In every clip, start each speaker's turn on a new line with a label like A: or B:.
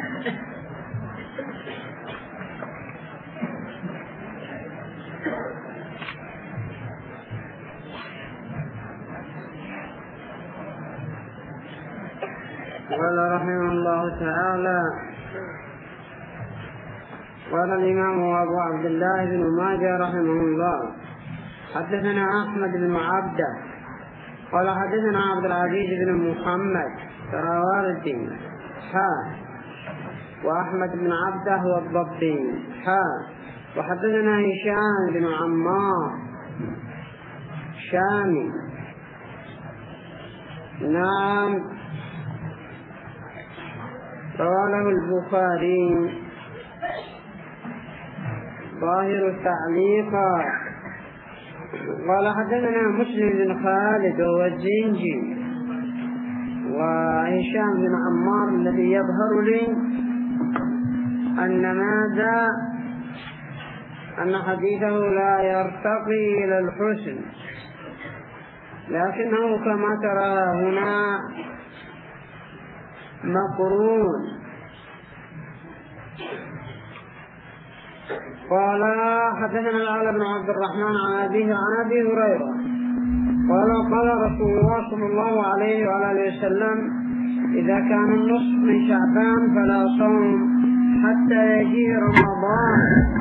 A: قال رحمه الله تعالى: قال الإمام أبو عبد الله بن ماجه رحمه الله: حدثنا أحمد بن عبده قال حدثنا عبد العزيز بن محمد سراوردي وأحمد بن عبده والضبي وحدثنا هشام بن عمار شامي نعم رواه البخاري ظاهر تعليقا. قال حدثنا مسلم بن خالد والزنجي وهشام بن عمار الذي يظهر لي أن حديثه لا يرتقي إلى الحسن، لكنه كما ترى هنا مقرون. قال حدثنا الأعلى بن عبد الرحمن عن أبيه عن أبي هريرة قال رسول الله صلى الله عليه وآله وسلم: إذا كان النصف من شعبان فلا صوم حتى يجي رمضان.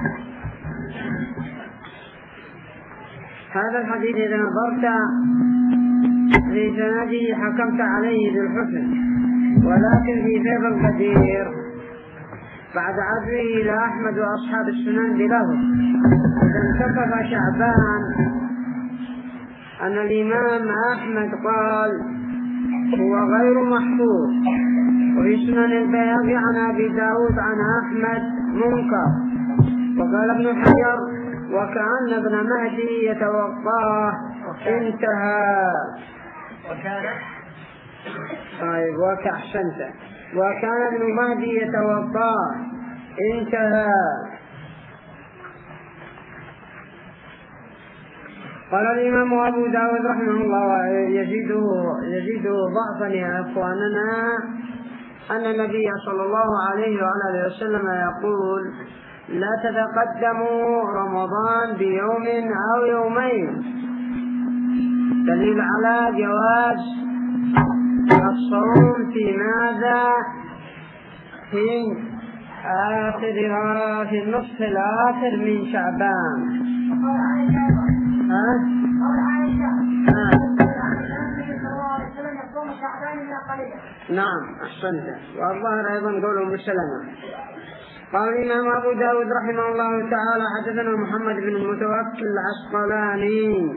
A: هذا الحديث إذا نظرت في سنده حكمت عليه بالحسن، ولكن في فيض القدير بعد عزوه إلى أحمد وأصحاب السنن بله إذا انتصف شعبان أن الإمام أحمد قال هو غير محفوظ، وفي سنن البيهقي عن أبي داود عن أحمد منكر. وقال ابن حجر: وكأن ابن مهدي يتوقاه. انتهى. وكان ابن مهدي يتوقاه. انتهى. قال الإمام أبو داود رحمه الله: يزيد ضعفا يا أخواننا أن النبي صلى الله عليه وآله وسلم يقول: لا تتقدموا رمضان بيوم أو يومين، دليل على جواز الصوم في ماذا؟ في النصف الآخر من شعبان. نعم أحسنت. والظاهر أيضا قوله مسلمة. قال الإمام أبو داود رحمه الله تعالى: حدثنا محمد بن المتوكل العسقلاني.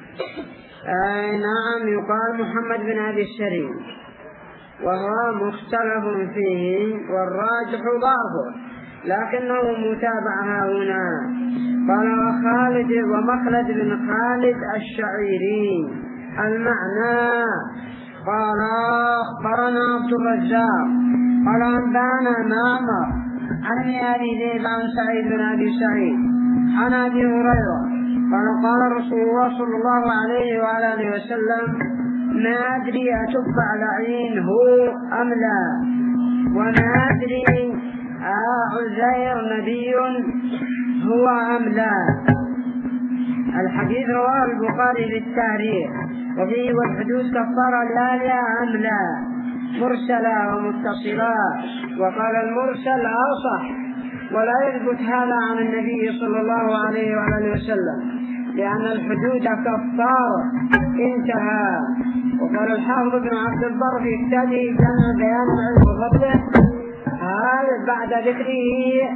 A: نعم يقال محمد بن أبي الشريف، وهو مختلف فيه والراجح ضعفه، لكنه متابع هنا. قال ومخلد بن خالد الشعيري. المعنى: قال أخبرنا عبد الرزاق قال أنبأنا معمر عن أبي ذئب عن سعيد بن أبي سعيد عن أبي هريرة قال رسول الله صلى الله عليه وآله وسلم: ما أدري أتب لعين هو أم لا، وما أدري عزير نبي هو أم لا. الحديث رواه البخاري في التاريخ، وفيه والحدود كفارة لا أم لا، مرسلة ومتصلة. وقال المرسل أصح، ولا يثبت هذا عن النبي صلى الله عليه وآله وسلم، لأن الحدود كفارة. انتهى. وقال الحافظ بن عبد البر في كتابه جامع بيان العلم وفضله: بعد ذكره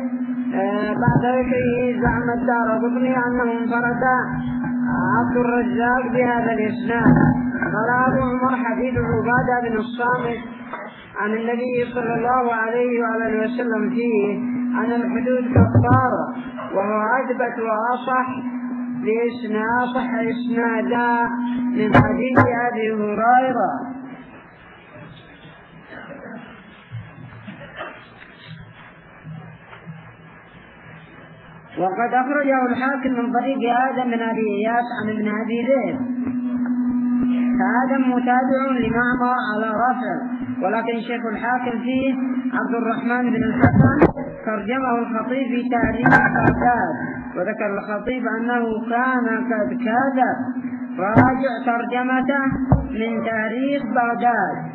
A: زعم الدارقطني أنه انفرد عبد الرزاق بهذا الإسناد. قال أبو عمر: حديث عبادة بن الصامت عن النبي صلى الله عليه وآله وسلم فيه أن الحدود كفارة، وهو أثبت وأصح أصح إسنادا من حديث أبي هريرة. وقد أخرجه الحاكم من طريق آدم بن أبي إياس عن ابن أبي ذئب. فآدم متابع لمعمر على رفع، ولكن شيخ الحاكم فيه عبد الرحمن بن الحسن ترجمه الخطيب في تاريخ بغداد، وذكر الخطيب أنه كان قد كذب، راجع ترجمته من تاريخ بغداد.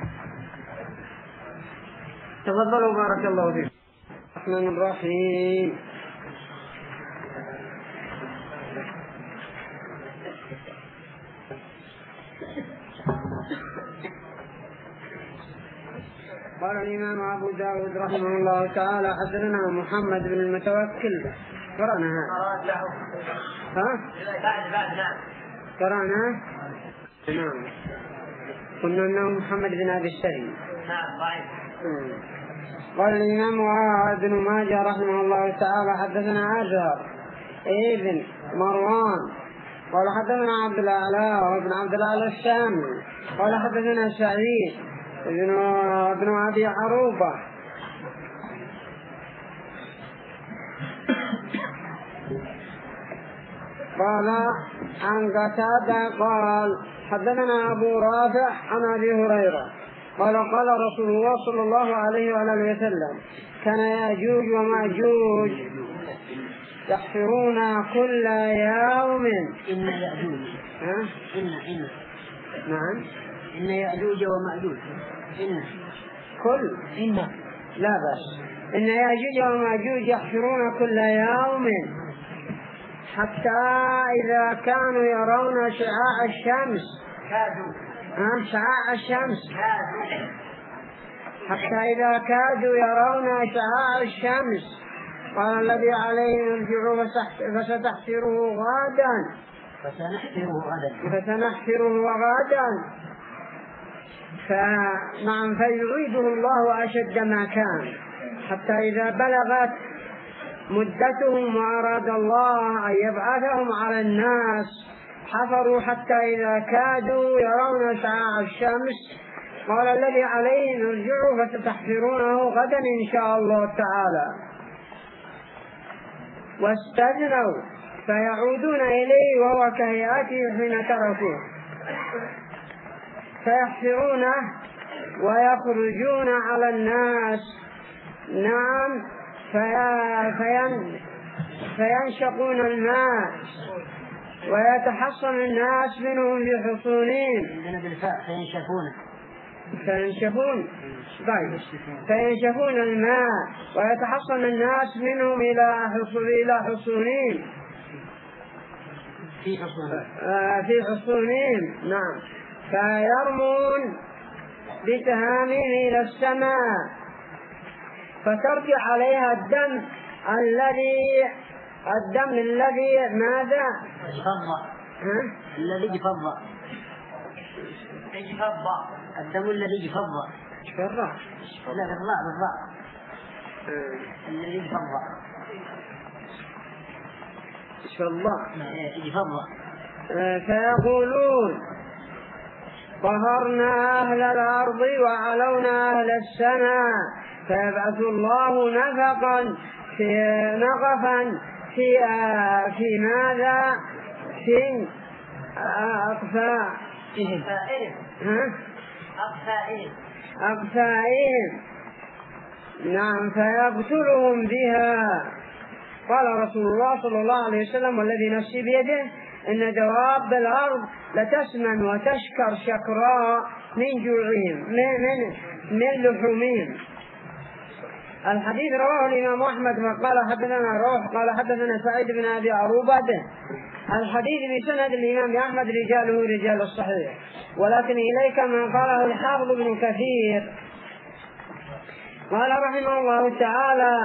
A: تفضلوا بارك الله فيكم. الرحمن الرحيم. قال الإمام أبو داود رحمه الله تعالى حدثنا محمد بن المتوكل. قرأناها قرأنا نعم، قلنا أنه محمد بن أبي الشري. قال الإمام ابن ماجه رحمه الله تعالى حدثنا أزهر ابن مروان قال حدثنا عبد الأعلى وابن عبد الأعلى الشامي قال حدثنا سعيد ابن أبي عروبة قال عن قتادة قال حدثنا أبو رافع عن أبي هريرة قال قال رسول الله صلى الله عليه وآله وسلم كان يأجوج ومأجوج يحفرون كل يوم.
B: إن يأجوج
A: نعم
B: إن يأجوج ومأجوج إن
A: لا بس إن يأجوج ومأجوج يحفرون كل يوم حتى إذا كانوا يرون شعاع الشمس حتى إذا كادوا يرون شعاع الشمس قال الذي عليه يرجع فسنحفره غدا فنعم فيعيده الله أشد ما كان حتى إذا بلغت مدتهم وأراد الله أن يبعثهم على الناس حفروا حتى إذا كادوا يرون شعاع الشمس قال الذي عليهم ارجعوا فستحفرونه غدا إن شاء الله تعالى واستثنوا فيعودون إليه وهو كهيئته حين تركوه فيحفرونه ويخرجون على الناس نعم فينشقون الماء ويتحصن الناس منهم بحصونهم فينشفون الماء ويتحصن الناس منهم إلى حصونهم في حصونهم نعم فيرمون بسهامهم إلى السماء فترجع عليها الدم الذي ماذا
B: الذي يفضى الدم الذي يفضى
A: بالراء
B: لا بالراء الذي يفضى
A: فيقولون قهرنا أهل الأرض وعلونا أهل السماء فيبعث الله نفقا في ماذا في أقفائهم نعم فيقتلهم بها. قال رسول الله صلى الله عليه وسلم والذي نفسي بيده إن دواب الأرض لتسمن وتشكر شكراء من جوعهم من لحومهم. الحديث رواه الإمام أحمد وقال حدثنا روح قال حدثنا سعيد بن أبي عروبة. الحديث بسند الإمام أحمد رجاله رجال الصحيح ولكن إليك ما قاله الحافظ بن كثير قال رحمه الله تعالى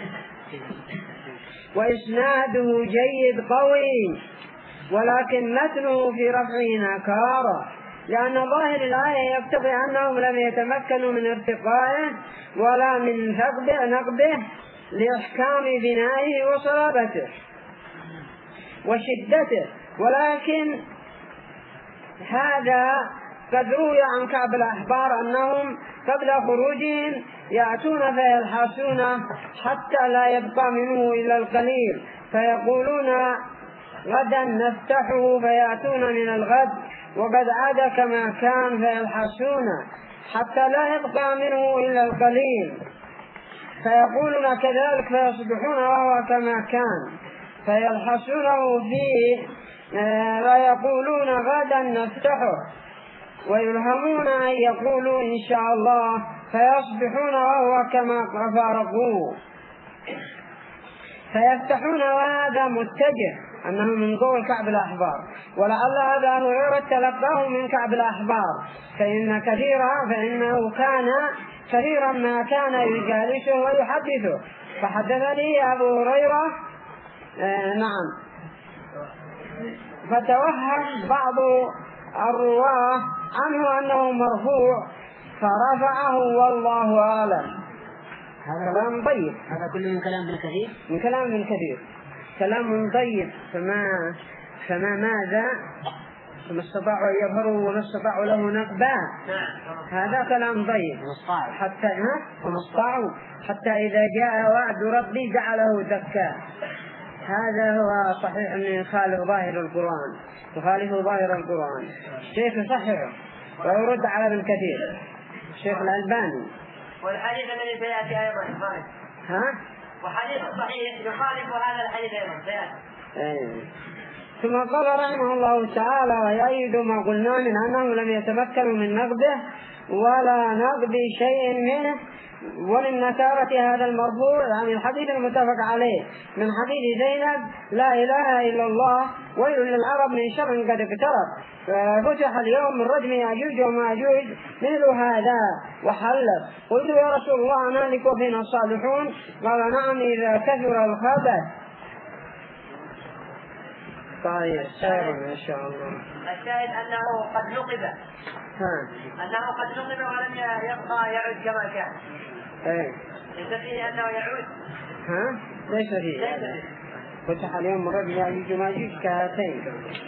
A: وإسناده جيد قوي ولكن متنه في رفعه نكارة لأن ظاهر الآية يقتضي أنهم لم يتمكنوا من ارتقائه ولا من نقبه لإحكام بنائه وصلابته وشدته ولكن هذا قد روي عن كعب الأحبار أنهم قبل خروجهم يأتون فيلحسونه حتى لا يبقى منه إلا القليل فيقولون غدا نفتحه فيأتون من الغد وقد عاد كما كان فيلحسونه حتى لا يبقى منه إلا القليل، فيقولون كذلك فيصبحون وهو كما كان، فيلحسونه فيه ويقولون غدا نفتحه، ويلهمون أن يقولوا إن شاء الله، فيصبحون وهو كما فارقوه، فيفتحون وهذا متجه أنه من قول كعب الأحبار، ولعل هذا هريرة تلقاه من كعب الأحبار، فإنه كان كثيرا ما كان يجالسه ويحدثه، فحدثني أبو هريرة نعم، فتوهم بعض الرواه عنه أنه مرفوع فرفعه والله أعلم. هذا كلام طيب،
B: هذا كله من كلام ابن كثير،
A: من كلام ابن كثير، كلام طيب. فما ماذا فما استطاعوا أن يظهروا وما استطاعوا له نقبا، هذا كلام طيب. حتى إذا جاء وعد ربي جعله دكا، هذا هو صحيح أن يخالف ظاهر القرآن. الشيخ يصححه ويرد على ابن كثير الشيخ الألباني.
B: والحديث الذي سيأتي أيضا يخالف، وحديث صحيح يخالف هذا الحديث أيضا سيأتي.
A: ثم قال رحمه الله تعالى ويؤيد ما قلنا من أنهم لم يتمكنوا من نقده ولا نقد شيء منه، ومن نكارة هذا المرفوع عن الحديث المتفق عليه من حديث زينب لا إله إلا الله ويل للعرب من شر قد اقترب، فتح اليوم من رجم يأجوج ومأجوج مثل هذا وحلف. قلت يا رسول الله نهلك وفينا الصالحون؟ قال نعم إذا كثر الخبث. طيب إن شاء الله.
B: الشاهد أنه قد نقب، ولم يبقى يعود كما كان. ليس فيه أنه يعود.
A: ليس فيه. فتح اليوم من رجل يأجوج ومأجوج كهاتين.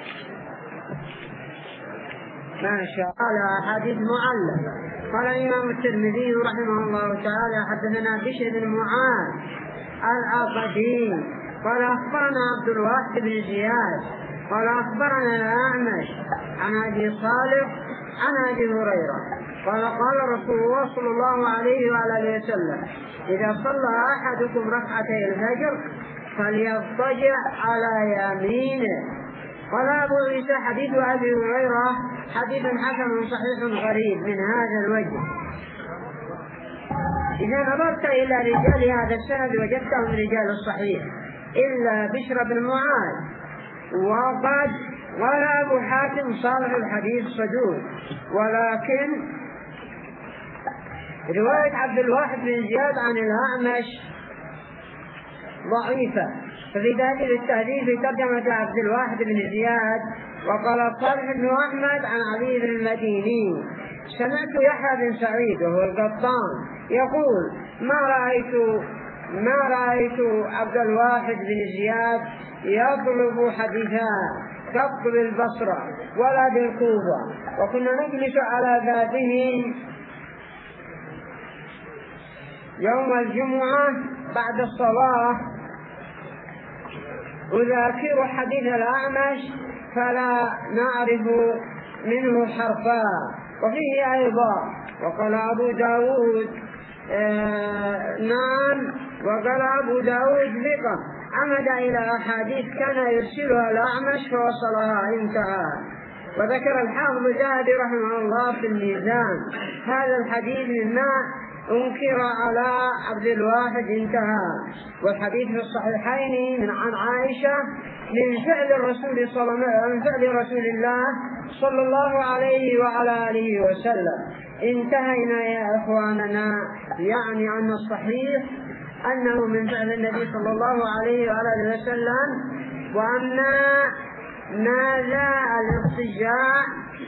A: ما شاء الله. حديث معلق. قال الإمام الترمذي رحمه الله تعالى حدثنا بشر بن معاذ العقدي قال أخبرنا عبد الواحد بن زياد قال أخبرنا الأعمش عن أبي صالح عن أبي هريرة قال رسول الله صلى الله عليه وعلى آله وسلم إذا صلى أحدكم ركعتي الفجر فليضطجع على يمينه. قال أبو عيسى حديث أبي هريرة حديث حسن صحيح غريب من هذا الوجه. إذا نظرت إلى رجال هذا السند وجدتهم رجال الصحيح إلا بشر بن معاذ، وقد قال أبو حاتم صالح الحديث صدوق، ولكن رواية عبد الواحد بن زياد عن الأعمش ضعيفة، ففي دليل التهذيب في ترجمة عبد الواحد بن زياد وقال صالح بن أحمد عن علي بن المديني سمعت يحيى بن سعيد وهو القطان يقول ما رأيت عبد الواحد بن زياد يطلب حديثا قط بالبصرة ولا بالكوفة، وكنا نجلس على ذاته يوم الجمعة بعد الصلاة أذاكر حديث الأعمش فلا نعرف منه حرفا. وفيه أيضا وقال أبو داود نعم، وقال أبو داود ثقة عمد إلى أحاديث كان يرسلها الأعمش فوصلها انتهى. وذكر الحافظ الذهبي رحمه الله في الميزان هذا الحديث مما أنكر على عبد الواحد انتهى. والحديث في الصحيحين من عن عائشة من فعل رسول الله صلى الله عليه وعلى آله وسلم. انتهينا يا إخواننا، يعني أن الصحيح أنه من فعل النبي صلى الله عليه وعلى آله وسلم. وأما ماذا الارتجاع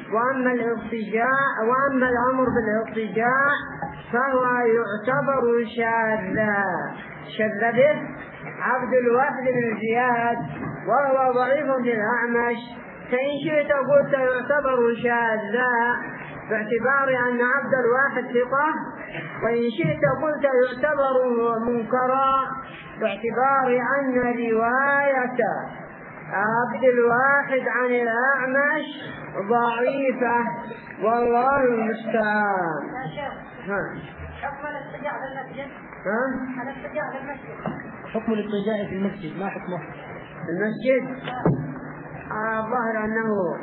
A: وأما الأمر بالاضطجاع فهو يعتبر شاذا، شذ به عبد الواحد بن زياد وهو ضعيف بالأعمش، فإن شئت قلت يعتبر شاذا باعتبار أن عبد الواحد ثقة، وإن شئت قلت يعتبر منكرا باعتبار أن رواية عبد الواحد عن الأعمش ضعيفة والله المستعان.
B: حكم الاضطجاع في المسجد. الاضطجاع في المسجد.
C: حكم الاضطجاع في المسجد ما حكمه؟
A: المسجد الظاهر أنه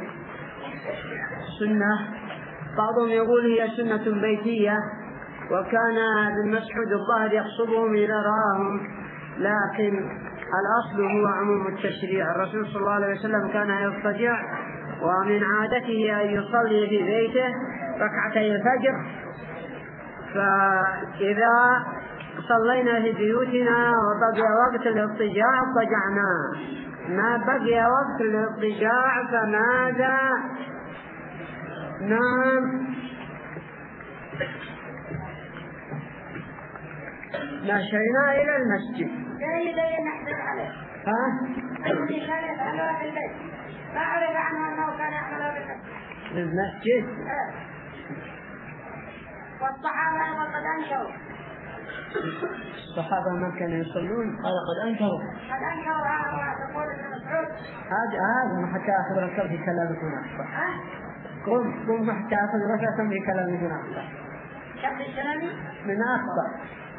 A: سنة، بعضهم يقول هي سنة بيتية، وكان ابن مسعود الظاهر يقصدهم إذا رآهم، لكن الأصل هو عموم التشريع. الرسول صلى الله عليه وسلم كان يضطجع، ومن عادته أن يصلي في بيته ركعتي الفجر، فإذا صلينا في بيوتنا وبقي وقت الاضطجاع اضطجعنا، ما بقي وقت الاضطجاع فماذا؟ نعم مشينا إلى المسجد.
B: الذي كان يفعلها في البيت ما عرف عنه أنه كان يعملها في
A: المسجد.
B: والصحابة أيضا قد أنكروا.
A: الصحابة ما كانوا يصلون، قال قد أنكروا.
B: قد أنكروا هذا تقول ابن مسعود.
A: هذا ما حتى أخذ ركب في كلامكم أكثر. قم حتى أخذ ركب في كلامكم أكثر.
B: كم الكلام؟
A: من أكثر.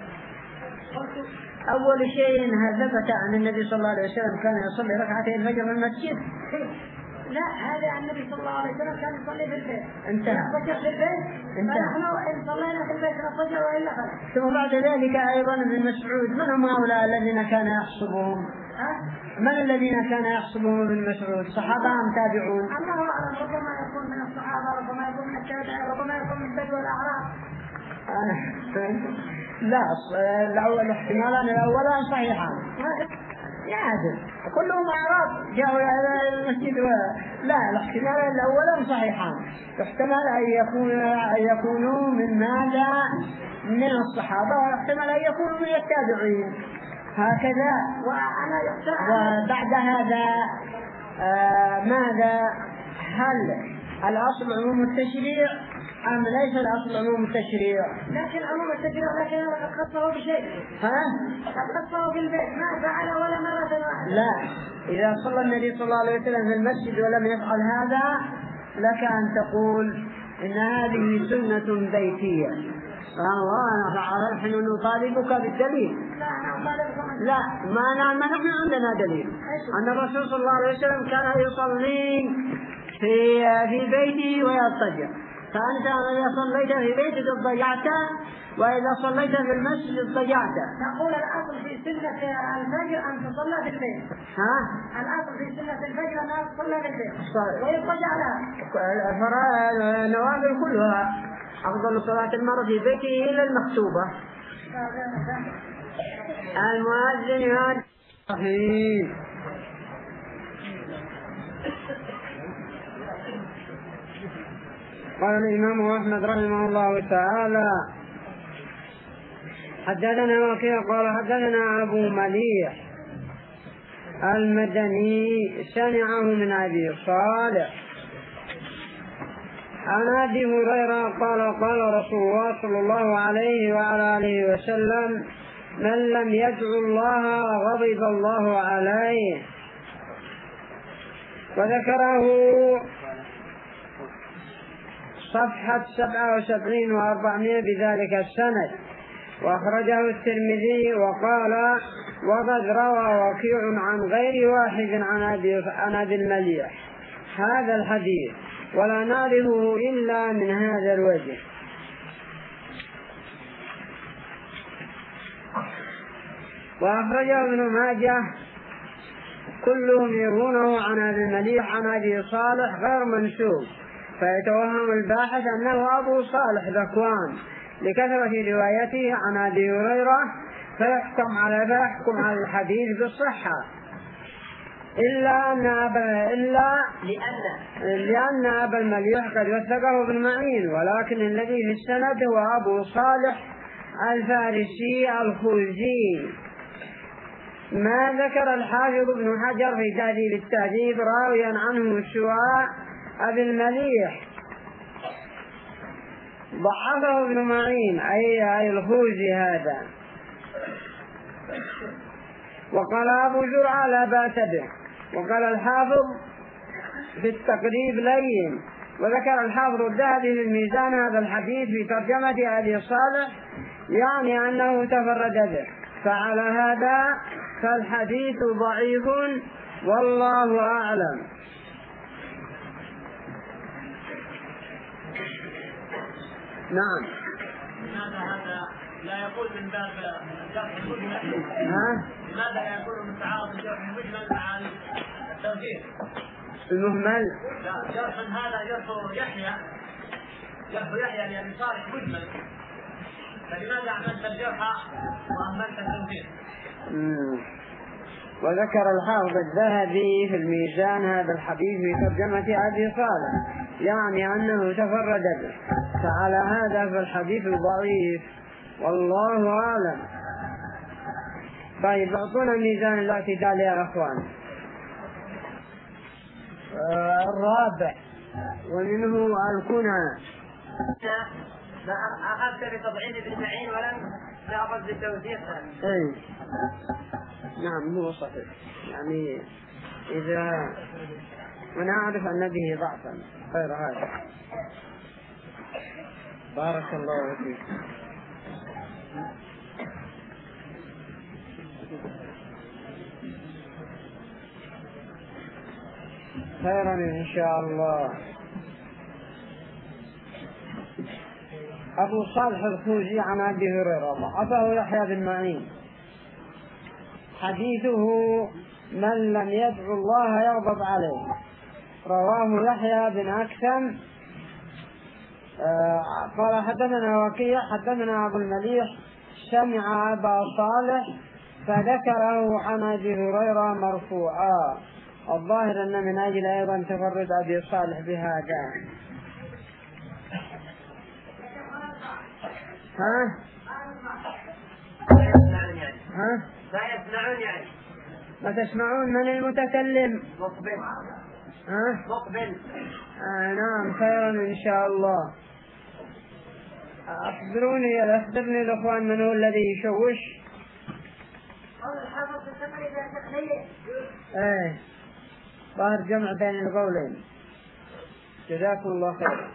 A: أول شيء ثبت عن النبي صلى الله عليه وسلم كان يصلي ركعتين الفجر في المسجد.
B: لا، هذا النبي صلى الله عليه وسلم كان يصلي في البيت.
A: انتهى.
B: يضطجع في البيت. فنحن إن صلينا في البيت نضطجع وإلا فلا.
A: ثم بعد ذلك أيضا ابن مسعود، من هم هؤلاء الذين كان يحسبهم؟ من الذين كان يحسبهم ابن مسعود؟ صحابة أم تابعون؟
B: الله أعلم، ربما يكون من الصحابة، ربما يكون من التابعين، ربما يكون من البدو والأعراب.
A: لا، الاحتمالان الأولان صحيحان. يعدل كلهم أعراب جاءوا إلى المسجد لا، الاحتمالان الأولان صحيحان. يحتمل أن يكونوا من ماذا؟ من الصحابة، ويحتمل أن يكونوا من التابعين، هكذا. وبعد هذا ماذا؟ هل الأصل عموم التشريع أم ليس الأصل عموم التشريع؟
B: لكن عموم التشريع، لكن قد خصه بشيء. قد خصه بالبيت، ما فعل ولا مرة واحدة.
A: لا، إذا صلى النبي صلى الله عليه وسلم في المسجد ولم يفعل هذا لك أن تقول إن هذه سنة بيتية. الله نحن نطالبك بالدليل. لا، ما نحن عندنا دليل أن الرسول صلى الله عليه وسلم كان يصلي في بيته ويضطجع. فأنت إذا صليت في بيتك اضطجعت، وإذا صليت في المسجد اضطجعت.
B: نقول الأصل في سنة الفجر أن تصلى في البيت. الأصل في سنة الفجر أن تصلى في البيت ويضطجع لها.
A: النوافل كلها أفضل صلاة المرء في بيته إلا المكتوبة. المؤذن يؤذن. قال الإمام أحمد رحمه الله تعالى: حدثنا وكيع قال حدثنا أبو مليح المدني سمعه من أبي صالح عن أبي هريرة قال قال رسول الله صلى الله عليه وعلى آله وسلم: من لم يدعو الله غضب الله عليه. وذكره صفحة 77 و400 بذلك السند، وأخرجه الترمذي وقال: وقد روى وكيع عن غير واحد عن أبي المليح هذا الحديث، ولا نعرفه إلا من هذا الوجه. وأخرجه ابن ماجه كلهم يروونه عن أبي المليح عن أبي صالح غير منسوب، فيتوهم الباحث أنه أبو صالح ذكوان لكثرة روايته عن أبي هريرة، فيحكم على الحديث بالصحة، لأن أبا المليح قد وثقه ابن معين، ولكن الذي في السند هو أبو صالح الفارسي الخوزي. ما ذكر الحافظ ابن حجر في تهذيب التهذيب راويا عنه سواء أبي المليح ضعفه ابن معين أي الخوزي هذا. وقال أبو زرعة لا بأس به، وقال الحافظ في التقريب لين. وذكر الحافظ الذهبي في الميزان هذا الحديث في ترجمة أبي صالح، يعني أنه تفرد به، فعلى هذا فالحديث ضعيف والله أعلم. نعم.
C: لماذا هذا لا يقول من باب الجرح المجمل؟ لماذا لا يقول من تعارض الجرح المجمل مع التوجيه
A: المهمل؟
C: لا، جرح هذا جرح يحيى لأبي صالح مجمل، فلماذا عملت الجرح وأهملت التوجيه؟
A: وذكر الحافظ الذهبي في الميزان هذا الحديث في ترجمة أبي صالح، يعني أنه تفرد به، فعلى هذا فالحديث ضعيف والله أعلم. طيب اعطونا ميزان الاعتدال يا أخوان. الرابع ومنه الكنى.
B: أخذت بتضعيف ابن معين ولم تأخذ بتوثيقها.
A: أي نعم هو صحيح، يعني إذا أنا أعرف أن به ضعفا غير هذا. بارك الله فيك. خيرا إن شاء الله. أبو صالح الخوزي عن أبي هريرة ضعفه يحيى بن معين. حديثه من لم يدعو الله يغضب عليه، رواه يحيى بن أكثم. قال حدثنا وكيع حدثنا أبو المليح سمع أبا صالح فذكره عن أبي هريرة مرفوعا. الظاهر أن من أجل أيضا تفرد أبي صالح بهذا.
B: لا يسمعون يعني.
A: ما تسمعون من المتكلم؟
B: مقبل.
A: نعم خيرا إن شاء الله. أخبرني الأخوان من هو الذي يشوش. ظاهر جمع بين القولين. جزاكم الله خير.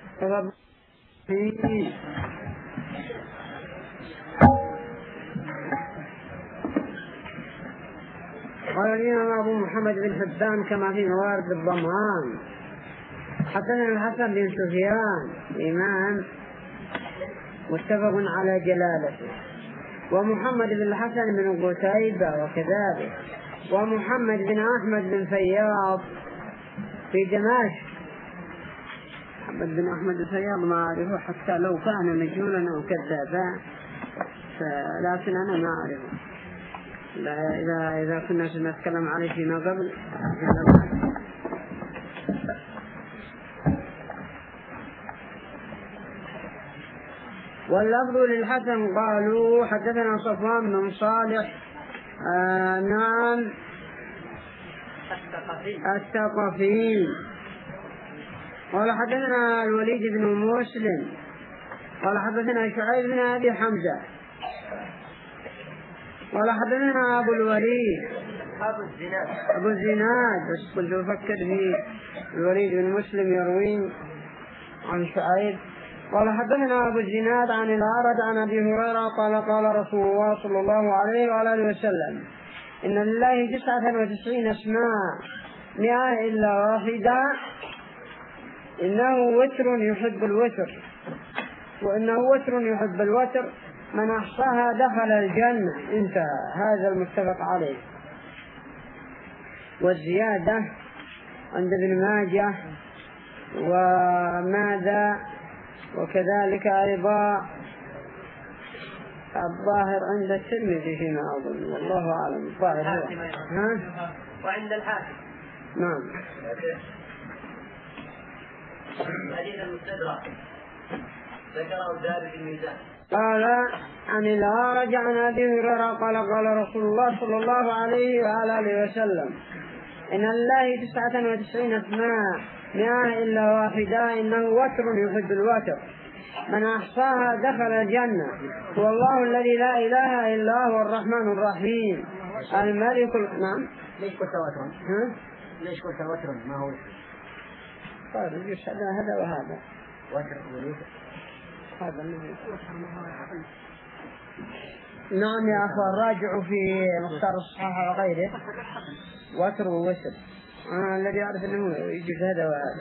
A: قال الإمام أبو محمد بن حبان كما في موارد الضمان حدثنا الحسن بن سفيان إمام متفق على جلالته، ومحمد بن الحسن بن قتيبة وكذلك، ومحمد بن أحمد بن فياض في دمشق. محمد بن أحمد بن فياض ما أعرفه حتى لو كان مجهولا أو كذابا، لكن أنا ما أعرفه. إذا كنا نتكلم عليه فيما قبل. واللفظ للحسن قالوا حدثنا صفوان بن صالح نعم الثقفي قال حدثنا الوليد بن مسلم قال حدثنا شعيب بن أبي حمزة قال حدثنا أبو الوليد أبو الزناد، بس كنت أفكر في الوليد بن مسلم يروين عن شعيب. قال حدثنا أبو الزناد عن الأعرج عن أبي هريرة قال قال رسول الله صلى الله عليه وآله وسلم إن لله 99 اسماء 100 إلا واحدة إنه وتر يحب الوتر وإنه وتر يحب الوتر من أحصاها دخل الجنة. انتهى. هذا المتفق عليه. والزيادة عند ابن ماجه وماذا وكذلك أيضا الظاهر عند الترمذي فيما أظن والله أعلم. الظاهر
B: وعند الحاكم.
A: نعم.
B: حديث المستدرك ذكره الدار في الميزان.
A: قال عن الأعرج عن أبي هريرة قال قال رسول الله صلى الله عليه وآله وسلم إن الله 99 اسماء 100 إلا واحدة إنه وتر يحب الوتر من أحصاها دخل الجنة هو الله الذي لا إله إلا هو الرحمن الرحيم الملك نعم.
D: ليش قلت وتر؟ ليش قلت وتر ما هو
A: طيب يشهد هذا وهذا
D: وتر وليس
A: هذا نعم يا أخوان راجعوا في مختار الصحاح وغيره وتر ووتر. الذي يعرف أنه يجوز هذا وهذا.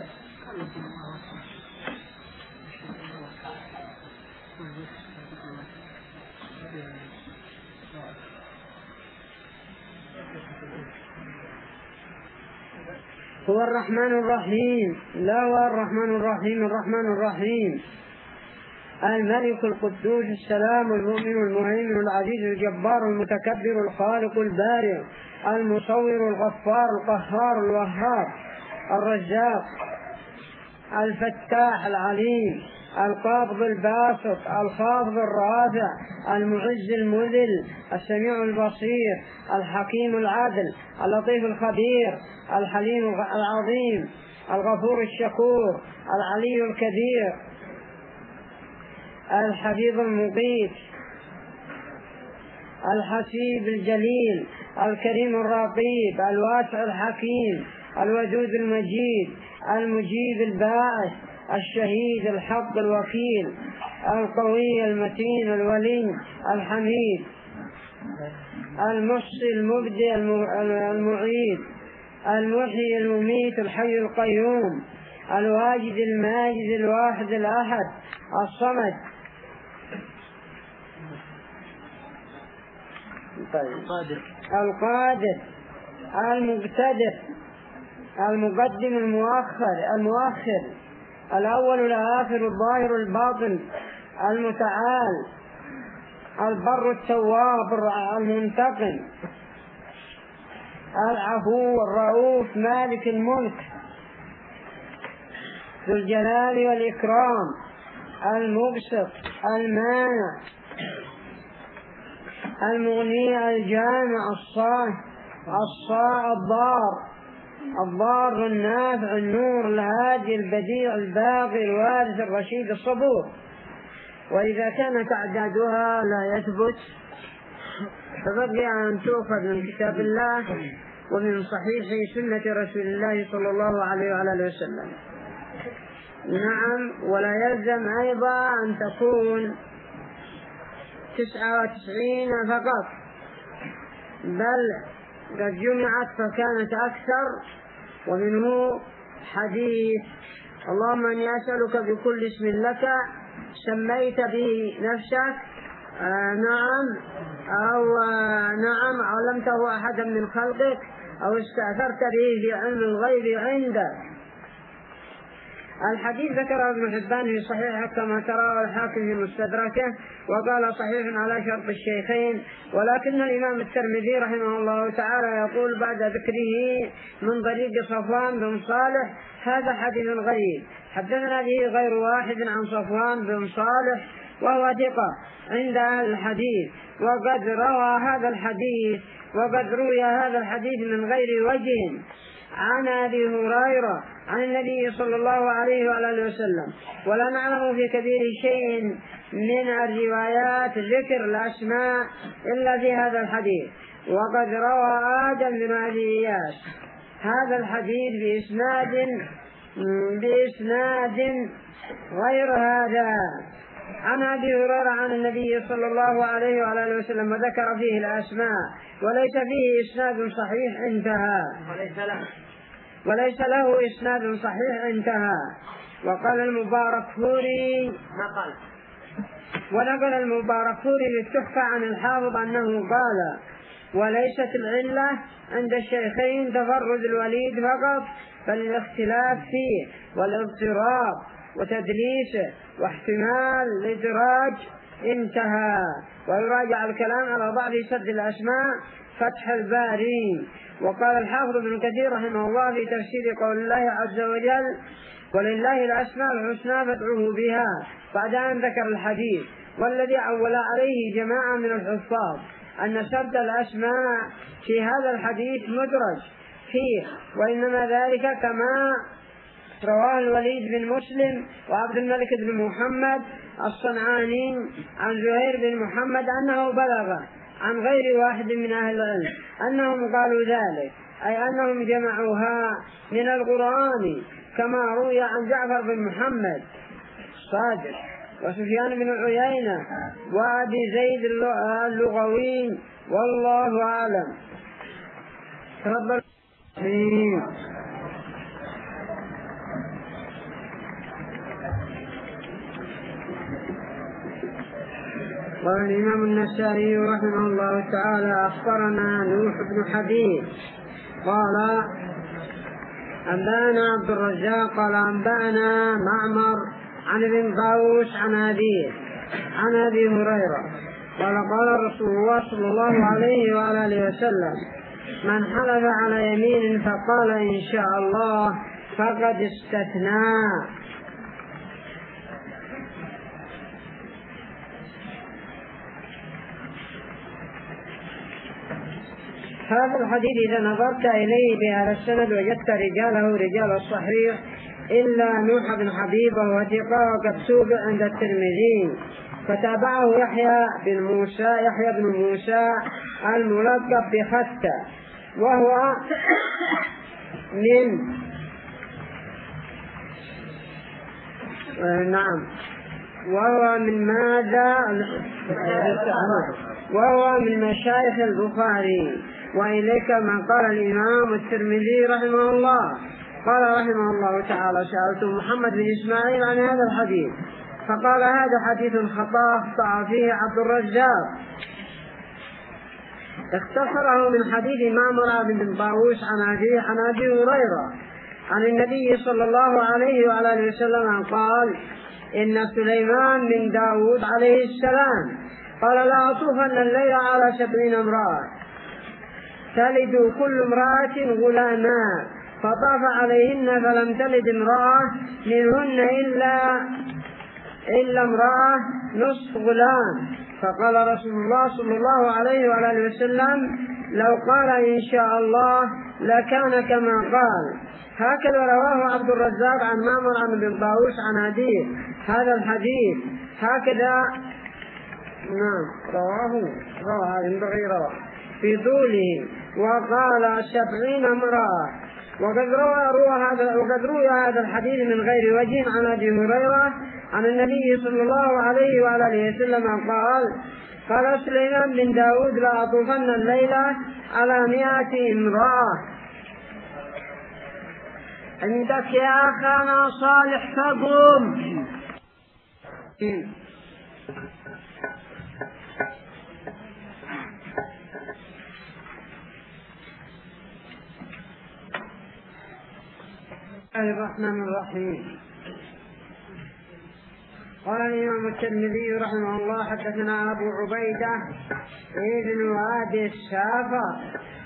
A: هو الرحمن الرحيم. لا هو الرحمن الرحيم. الرحمن الرحيم الملك القدوس السلام المؤمن المهيمن العزيز الجبار المتكبر الخالق البارئ المصور الغفار القهار الوهاب الرزاق الفتاح العليم القابض الباسط الخافض الرافع المعز المذل السميع البصير الحكيم العدل اللطيف الخبير الحليم العظيم الغفور الشكور العلي الكبير الحفيظ المقيت الحسيب الجليل الكريم الرقيب الواسع الحكيم الودود المجيد المجيب الباعث الشهيد الحق الوكيل القوي المتين الولي الحميد المحصي المبدئ المعيد المحيي المميت الحي القيوم الواجد الماجد الواحد الأحد الصمد. القادر المقتدر المقدم المؤخر الأول الآخر الظاهر الباطن المتعال البر التواب المنتقم العفو الرؤوف مالك الملك ذو الجلال والإكرام المبسط المانع المغني الجامع الضار النافع النور الهادي البديع الباقي الوارث الرشيد الصبور. وإذا كانت أعدادها لا يثبت فبقي أن تؤخذ من كتاب الله ومن صحيح سنة رسول الله صلى الله عليه وعلى وسلم. نعم. ولا يلزم أيضا أن تكون 99 فقط بل قد جمعت فكانت أكثر. ومنه حديث اللهم أني أسألك بكل اسم لك سميت به نفسك نعم علمته أحدا من خلقك أو استأثرت به في علم الغيب عندك. الحديث ذكره ابن حبان في صحيحه كما ترى الحاكم في مستدركه وقال صحيح على شرط الشيخين. ولكن الإمام الترمذي رحمه الله تعالى يقول بعد ذكره من طريق صفوان بن صالح هذا حديث غريب حدثنا به غير واحد عن صفوان بن صالح وهو ثقة عند أهل الحديث وقد روي هذا الحديث من غير وجه عن أبي هريرة عن النبي صلى الله عليه وآله وسلم. ولا نعلم في كبير شيء من الروايات ذكر الأسماء إلا في هذا الحديث. وقد روى آدم بن أبي إياس هذا الحديث بإسناد غير هذا عن أبي هريرة عن النبي صلى الله عليه وآله وسلم وذكر فيه الأسماء وليس فيه إسناد صحيح انتهى. وليس له إسناد صحيح انتهى. وقال المباركفوري ونقل المباركفوري للتحفة عن الحافظ أنه قال وليست العلة عند الشيخين تفرد الوليد فقط بل الاختلاف فيه والاضطراب وتدليسه واحتمال الإدراج انتهى. ويراجع الكلام على ضعف سد الأسماء فتح الباري. وقال الحافظ ابن كثير رحمه الله في تفسير قول الله عز وجل ولله الأسماء الحسنى فادعوه بها بعد أن ذكر الحديث والذي عول عليه جماعة من الحفاظ أن سرد الأسماء في هذا الحديث مدرج فيه وإنما ذلك كما رواه الوليد بن مسلم وعبد الملك بن محمد الصنعاني عن زهير بن محمد أنه بلغ عن غير واحد من أهل العلم أنهم قالوا ذلك، أي أنهم جمعوها من القرآن كما روي عن جعفر بن محمد الصادق وسفيان بن عيينة وأبي زيد اللغوي، والله أعلم. تفضل. قال الإمام النسائي رحمه الله تعالى: أخبرنا نوح بن حبيب قال أنبأنا عبد الرزاق قال أنبأنا معمر عن ابن طاووس عن أبي هريرة قال قال رسول الله صلى الله عليه وآله وسلم: من حلف على يمين فقال إن شاء الله فقد استثنى. هذا الحديث إذا نظرت إليه بهذا السند وجدت رجاله رجال الصحيح إلا نوح بن حبيب وهو ثقة وكتوب عند الترمذي، فتابعه يحيى بن موسى الملقب بختة، وهو من مشايخ البخاري. وإليك ما قال الإمام الترمذي رحمه الله، قال رحمه الله تعالى: سألت محمد بن إسماعيل عن هذا الحديث فقال: هذا حديث خطأ فيه عبد الرزاق، اختصره من حديث معمر بن طاووس عن أبي هريرة عن النبي صلى الله عليه وآله وسلم قال: إن سليمان من داود عليه السلام قال: لا أطوفن الليل على 70 امرأة تلد كل امرأة غلاما، فطاف عليهن فلم تلد امرأة منهن إلا امرأة نصف غلام. فقال رسول الله صلى الله عليه وآله وسلم: لو قال إن شاء الله لكان كما قال. هكذا رواه عبد الرزاق عن معمر عن ابن طاووس عن أبيه هذا الحديث هكذا. رواه في طوله وقال 70 امرأة. وقد روى هذا الحديث من غير وجه عن أبي هريرة عن النبي صلى الله عليه وآله وسلم قال سليمان بن داود: لا أطوفن الليلة على 100 امرأة. عندك يا أخانا صالح فقم. الرحمن الرحيم. قال الإمام الترمذي رحمه الله: حدثنا أبو عبيدة ابن أبي الشافع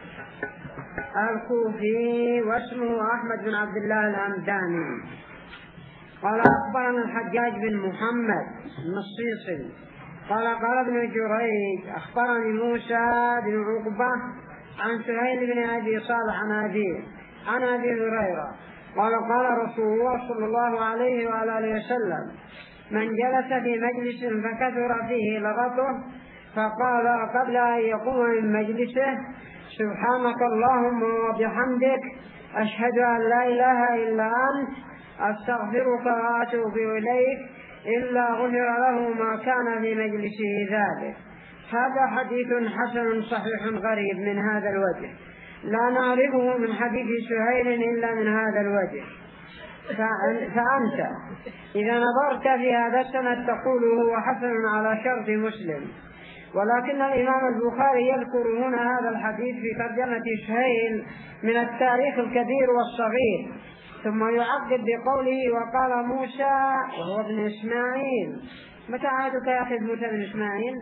A: الكوفي واسمه أحمد بن عبد الله الهمداني قال أخبرنا الحجاج بن محمد النصيصي قال ابن جريج أخبرني موسى بن عقبة عن سهيل بن أبي صالح عن أبي هريرة قال رسول الله صلى الله عليه وآله وسلم: من جلس في مجلس فكثر فيه لغطه فقال قبل أن يقوم من مجلسه: سبحانك اللهم وبحمدك أشهد أن لا إله إلا أنت أستغفرك وأتوب إليك، إلا غفر له ما كان في مجلسه ذلك. هذا حديث حسن صحيح غريب من هذا الوجه، لا نعرفه من حديث سهيل إلا من هذا الوجه. فأنت إذا نظرت في هذا السند تقول هو حسن على شرط مسلم، ولكن الإمام البخاري يذكر هنا هذا الحديث في ترجمة سهيل من التاريخ الكبير والصغير، ثم يعقد بقوله: وقال موسى وهو ابن إسماعيل. متى عهدك يا أخي موسى بن إسماعيل؟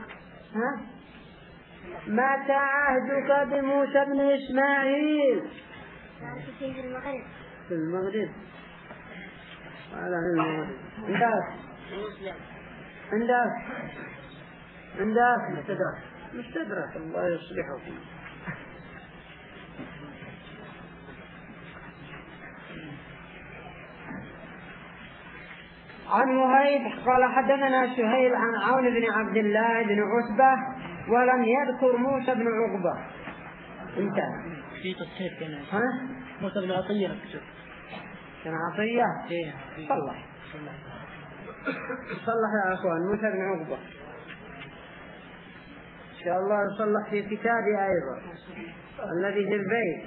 A: متى عهدك بموسى بن إسماعيل؟ في المغرب. عندك مستدرك. الله يصلحكم. عن وهيب قال حدثنا سهيل عن عون بن عبد الله بن عتبة ولم يذكر موسى بن عقبة. انتهى.
D: في تصحيح كان
A: ها؟
D: موسى بن عطية
A: كان عطية. صلح يا أخوان موسى بن عقبة إن شاء الله يصلح في كتابي أيضا الذي في البيت.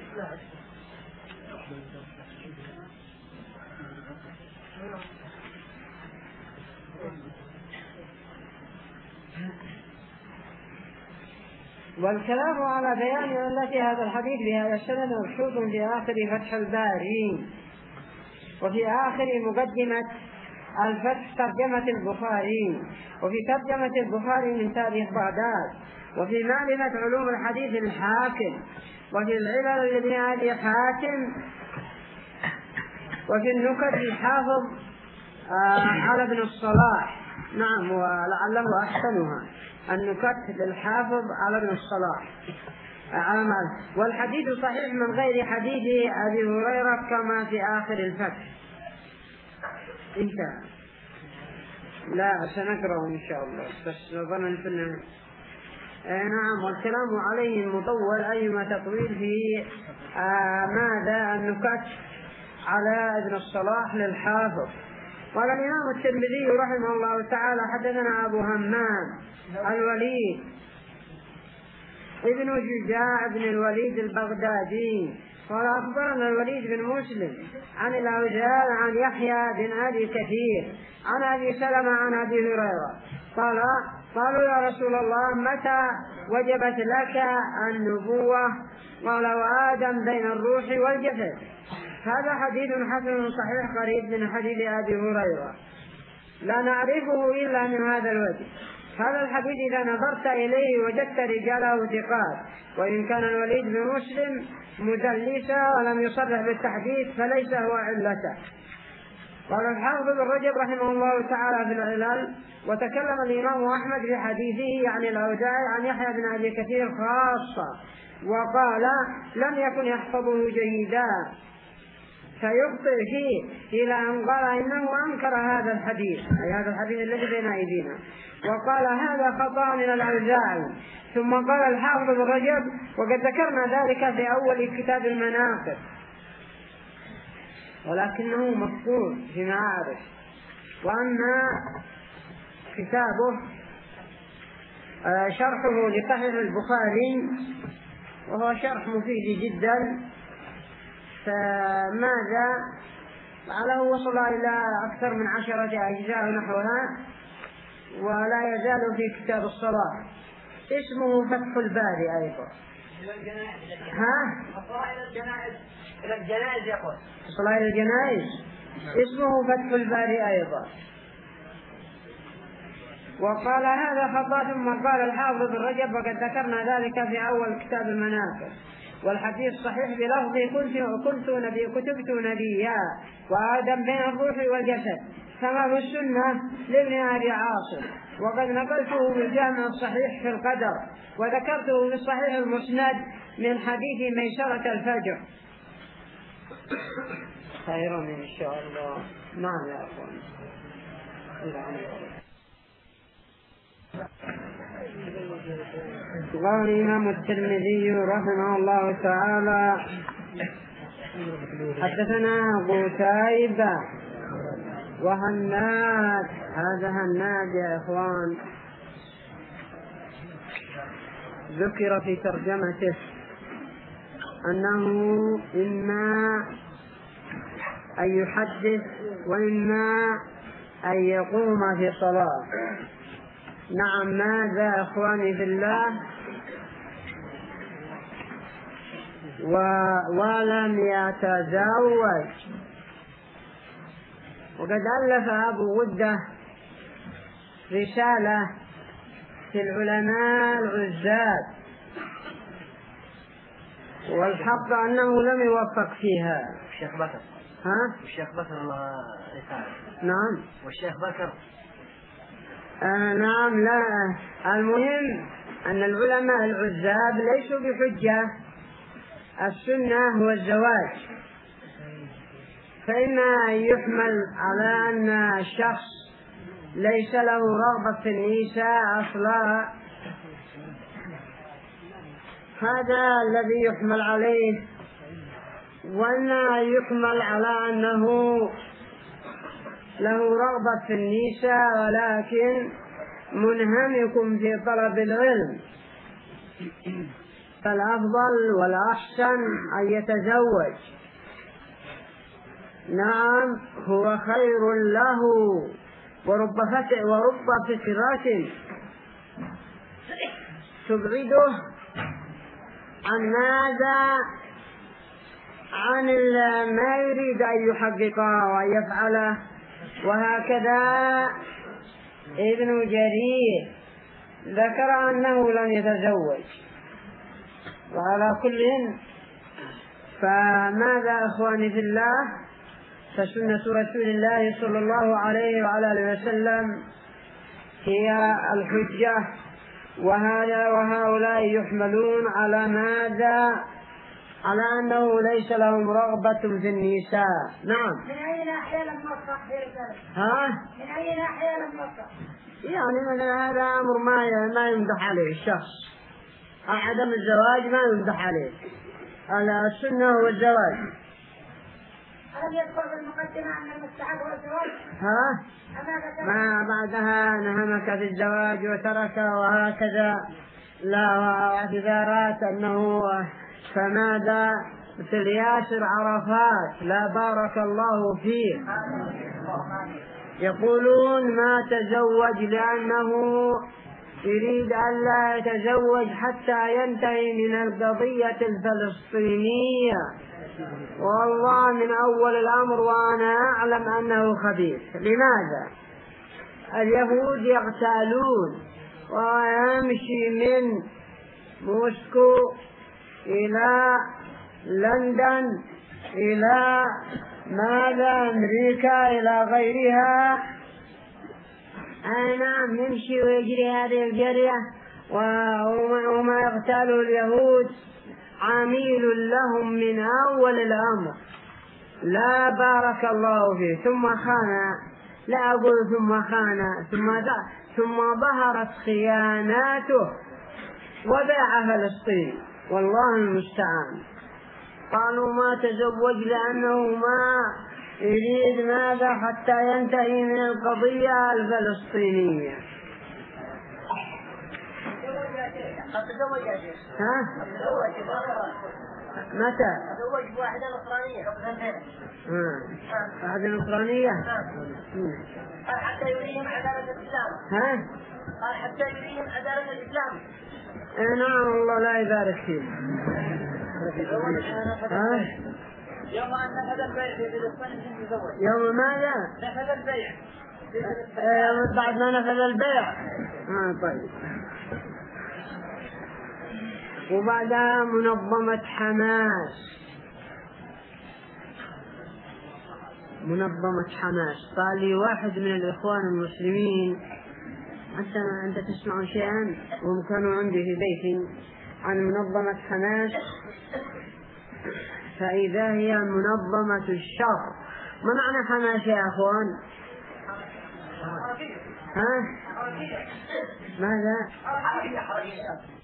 A: والكلام على بيان علة هذا الحديث بهذا السند مبسوط في آخر فتح الباري وفي آخر مقدمة الفتح ترجمة البخاري، وفي ترجمة البخاري من تاريخ بغداد، وفي معرفة علوم الحديث الحاكم، وفي العلل لابن أبي حاتم، وفي النكت الحافظ على ابن الصلاح. نعم ولعله أحسنها النكت للحافظ على ابن الصلاح. والحديث صحيح من غير حديث أبي هريرة كما في آخر الفتح. انتهى. لا سنقرأه إن شاء الله بس ظنا فينا. نعم. والكلام عليه مطول أيما تطويل في ماذا النكت على ابن الصلاح للحافظ. قال الإمام الترمذي رحمه الله تعالى حدثنا أبو همام الوليد ابن شجاع بن الوليد البغدادي قال أخبرنا الوليد بن مسلم عن الأوزاعي عن يحيى بن أبي كثير عن أبي سلمة عن أبي هريرة قالوا يا رسول الله متى وجبت لك النبوة؟ قال وآدم بين الروح والجسد. هذا حديث حسن صحيح قريب من حديث أبي هريرة لا نعرفه إلا من هذا الوجه. هذا الحديث إذا نظرت إليه وجدت رجاله ثقات، وإن كان الوليد بن مسلم مدلسا ولم يصرح بالتحديث فليس هو علته. قال الحافظ بن رجب رحمه الله تعالى في العلل وتكلم الإمام أحمد في حديثه عن الأوزاعي عن يحيى بن أبي كثير خاصة وقال لم يكن يحفظه جيدا فيخطئ فيه إلى أن قال إنه أنكر هذا الحديث أي هذا الحديث الذي بين أيدينا وقال هذا خطأ من الأوزاعي. ثم قال الحافظ بن رجب وقد ذكرنا ذلك في أول كتاب المناقب ولكنه مفقود في معارف. وأما كتابه شرحه لصحيح البخاري وهو شرح مفيد جدا فماذا فعله وصل إلى أكثر من 10 أجزاء نحوها ولا يزال في كتاب الصلاة اسمه فتح الباري أيضا.
D: إلى الجنائز يقول
A: صلاة الجنائز اسمه فتح الباري أيضا. وقال هذا خطأ. ثم قال الحافظ بن رجب وقد ذكرنا ذلك في أول كتاب المناقب والحديث صحيح بلفظ كتبت نبيا وآدم بين الروح والجسد كما في السنة لابن أبي عاصم وقد نقلته بالجامع الصحيح في القدر وذكرته في الصحيح المسند من حديث ميسرة الفجر. خير إن شاء الله. نعم يا أخوان. قال الإمام الترمذي رحمه الله تعالى حدثنا قتيبة وهناد. هذا هناد يا إخوان ذكر في ترجمته أنه إما أن يحدث وإما أن يقوم في صلاة. نعم. ماذا أخواني في الله؟ ولم يتزوج. وقد ألف أبو ودة رسالة في العلماء العزاب والحق أنه لم يوفق فيها.
D: الشيخ بكر الشيخ بكر الله رسالة.
A: نعم.
D: والشيخ بكر
A: نعم. لا المهم أن العلماء العزاب ليسوا بحجة. السنة هو الزواج فإما يحمل على أن الشخص ليس له رغبة في النساء أصلا هذا الذي يحمل عليه، ولا يحمل على أنه له رغبة في النساء ولكن منهمك في طلب العلم، فالأفضل والأحسن أن يتزوج. نعم هو خير له، ورب فترة تبعده عن ماذا؟ عن ما يريد أن يحققه وأن يفعله. وهكذا ابن جرير ذكر أنه لم يتزوج. وعلى كل، فماذا أخواني في الله؟ فسنة رسول الله صلى الله عليه وعلى آله وسلم هي الحجة، وهؤلاء يحملون على ماذا؟ على أنه ليس لهم رغبة في النساء. نعم.
B: من أي ناحية لم نوفق في ذلك؟ من أي ناحية لم نوفق؟
A: يعني من هذا أمر ما يمدح عليه الشخص. عدم الزواج ما يمدح عليه، السنة هو الزواج.
B: ألم يذكر في المقدمة أن المستحب هو الزواج؟
A: ما بعدها نهمك في الزواج وترك وهكذا، لا واعتذارات أنه فماذا مثل ياسر عرفات لا بارك الله فيه يقولون ما تزوج لأنه يريد أن لا يتزوج حتى ينتهي من القضية الفلسطينية. والله من أول الأمر وأنا أعلم أنه خبيث. لماذا؟ اليهود يغتالون ويمشي من موسكو إلى لندن إلى ماذا أمريكا إلى غيرها. نعم يمشي ويجري هذه الجرية وما يغتال اليهود عميل لهم من أول الأمر. لا بارك الله فيه. ثم خان، لا أقول ثم خان، ثم ظهرت خياناته وباع فلسطين. والله المستعان. قالوا ما تزوج لأنه ما يريد ماذا حتى ينتهي من القضية الفلسطينية. متى؟
D: تزوج واحدة نصرانية.
A: واحدة نصرانية؟
D: قال حتى يريهم عدالة الإسلام. قال حتى يريهم عدالة الإسلام.
A: نعم الله لا يبارك فيه.
C: يوم أن نفذ البيع في فلسطين يتزوج.
A: يوم ماذا؟
C: نفذ البيع.
A: بعد ما نفذ البيع. طيب. وبعدها منظمة حماس. قال لي واحد من الإخوان المسلمين، أنت تسمع شيئا؟ وهم كانوا عندي في بيتي عن منظمة حماس، فإذا هي منظمة الشر. ما معنى حماس يا أخوان؟ ماذا؟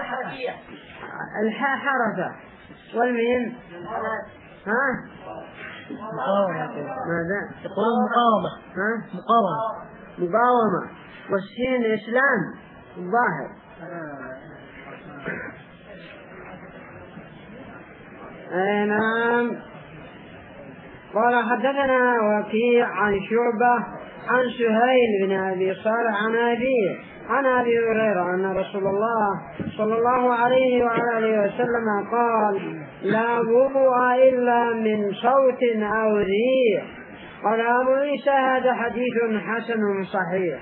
D: حرفية.
A: الحاء حرفة والميم ها ماذا
E: يقولون مقاومة.
A: ها
E: مقاومة.
A: والسين إسلام الظاهر. نعم. قال حدثنا وكيع عن شعبة عن سهيل بن أبي صالح عن أبيه عن أبي هريرة أن رسول الله صلى الله عليه وعلى آله وسلم قال لا وضوء إلا من صوت أو ريح. قال أبو عيسى هذا حديث حسن صحيح.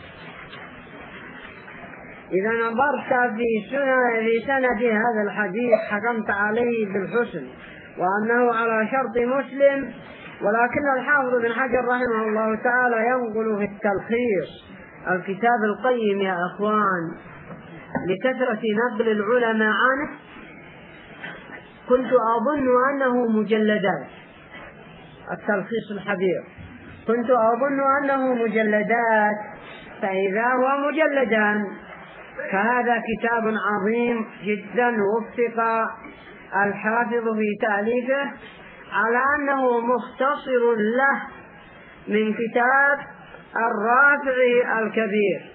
A: إذا نظرت في سند هذا الحديث حكمت عليه بالحسن وأنه على شرط مسلم، ولكن الحافظ بن حجر رحمه الله تعالى ينقل في التلخيص الكتاب القيم يا أخوان لكثرة نقل العلماء عنه، كنت أظن أنه مجلدات. التلخيص الحبير كنت أظن أنه مجلدات، فإذا هو مجلدان فهذا كتاب عظيم جدا وفق الحافظ في تأليفه على أنه مختصر له من كتاب الرافع الكبير.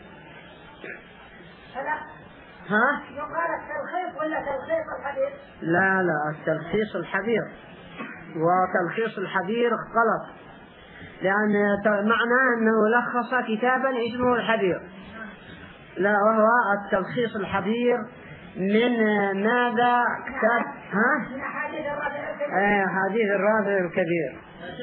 A: ها؟
B: يقال التلخيص ولا تلخيص الحديث؟
A: لا التلخيص الحبير، وتلخيص الحبير غلط، لأن معناه أنه لخص كتابا اسمه الحبير، لا وهو التلخيص الحبير من ماذا كتاب ها؟
B: من أحاديث الرافع الكبير.
A: حديث الرافع الكبير.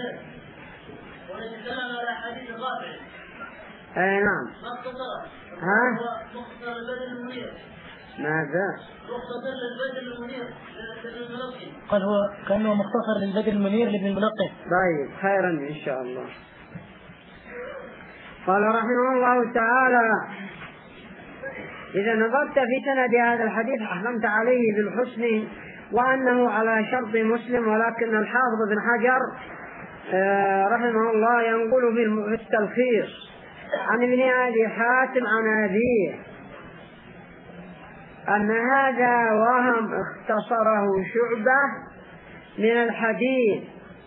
C: ونتكلم على حديث الرافع.
A: نعم. ها؟
C: مختصر البدل المنير.
A: ماذا؟
C: مختصر البدل المنير لابن الملقن.
E: قال هو كأنه مختصر للبدل المنير لابن الملقن.
A: طيب خيرا إن شاء الله. قال رحمه الله تعالى إذا نظرت في سند هذا الحديث حكمت عليه بالحسن وأنه على شرط مسلم، ولكن الحافظ بن حجر رحمه الله ينقل في التلخيص عن ابن أبي حاتم عن أبيه أن هذا وهم اختصره شعبة من الحديث.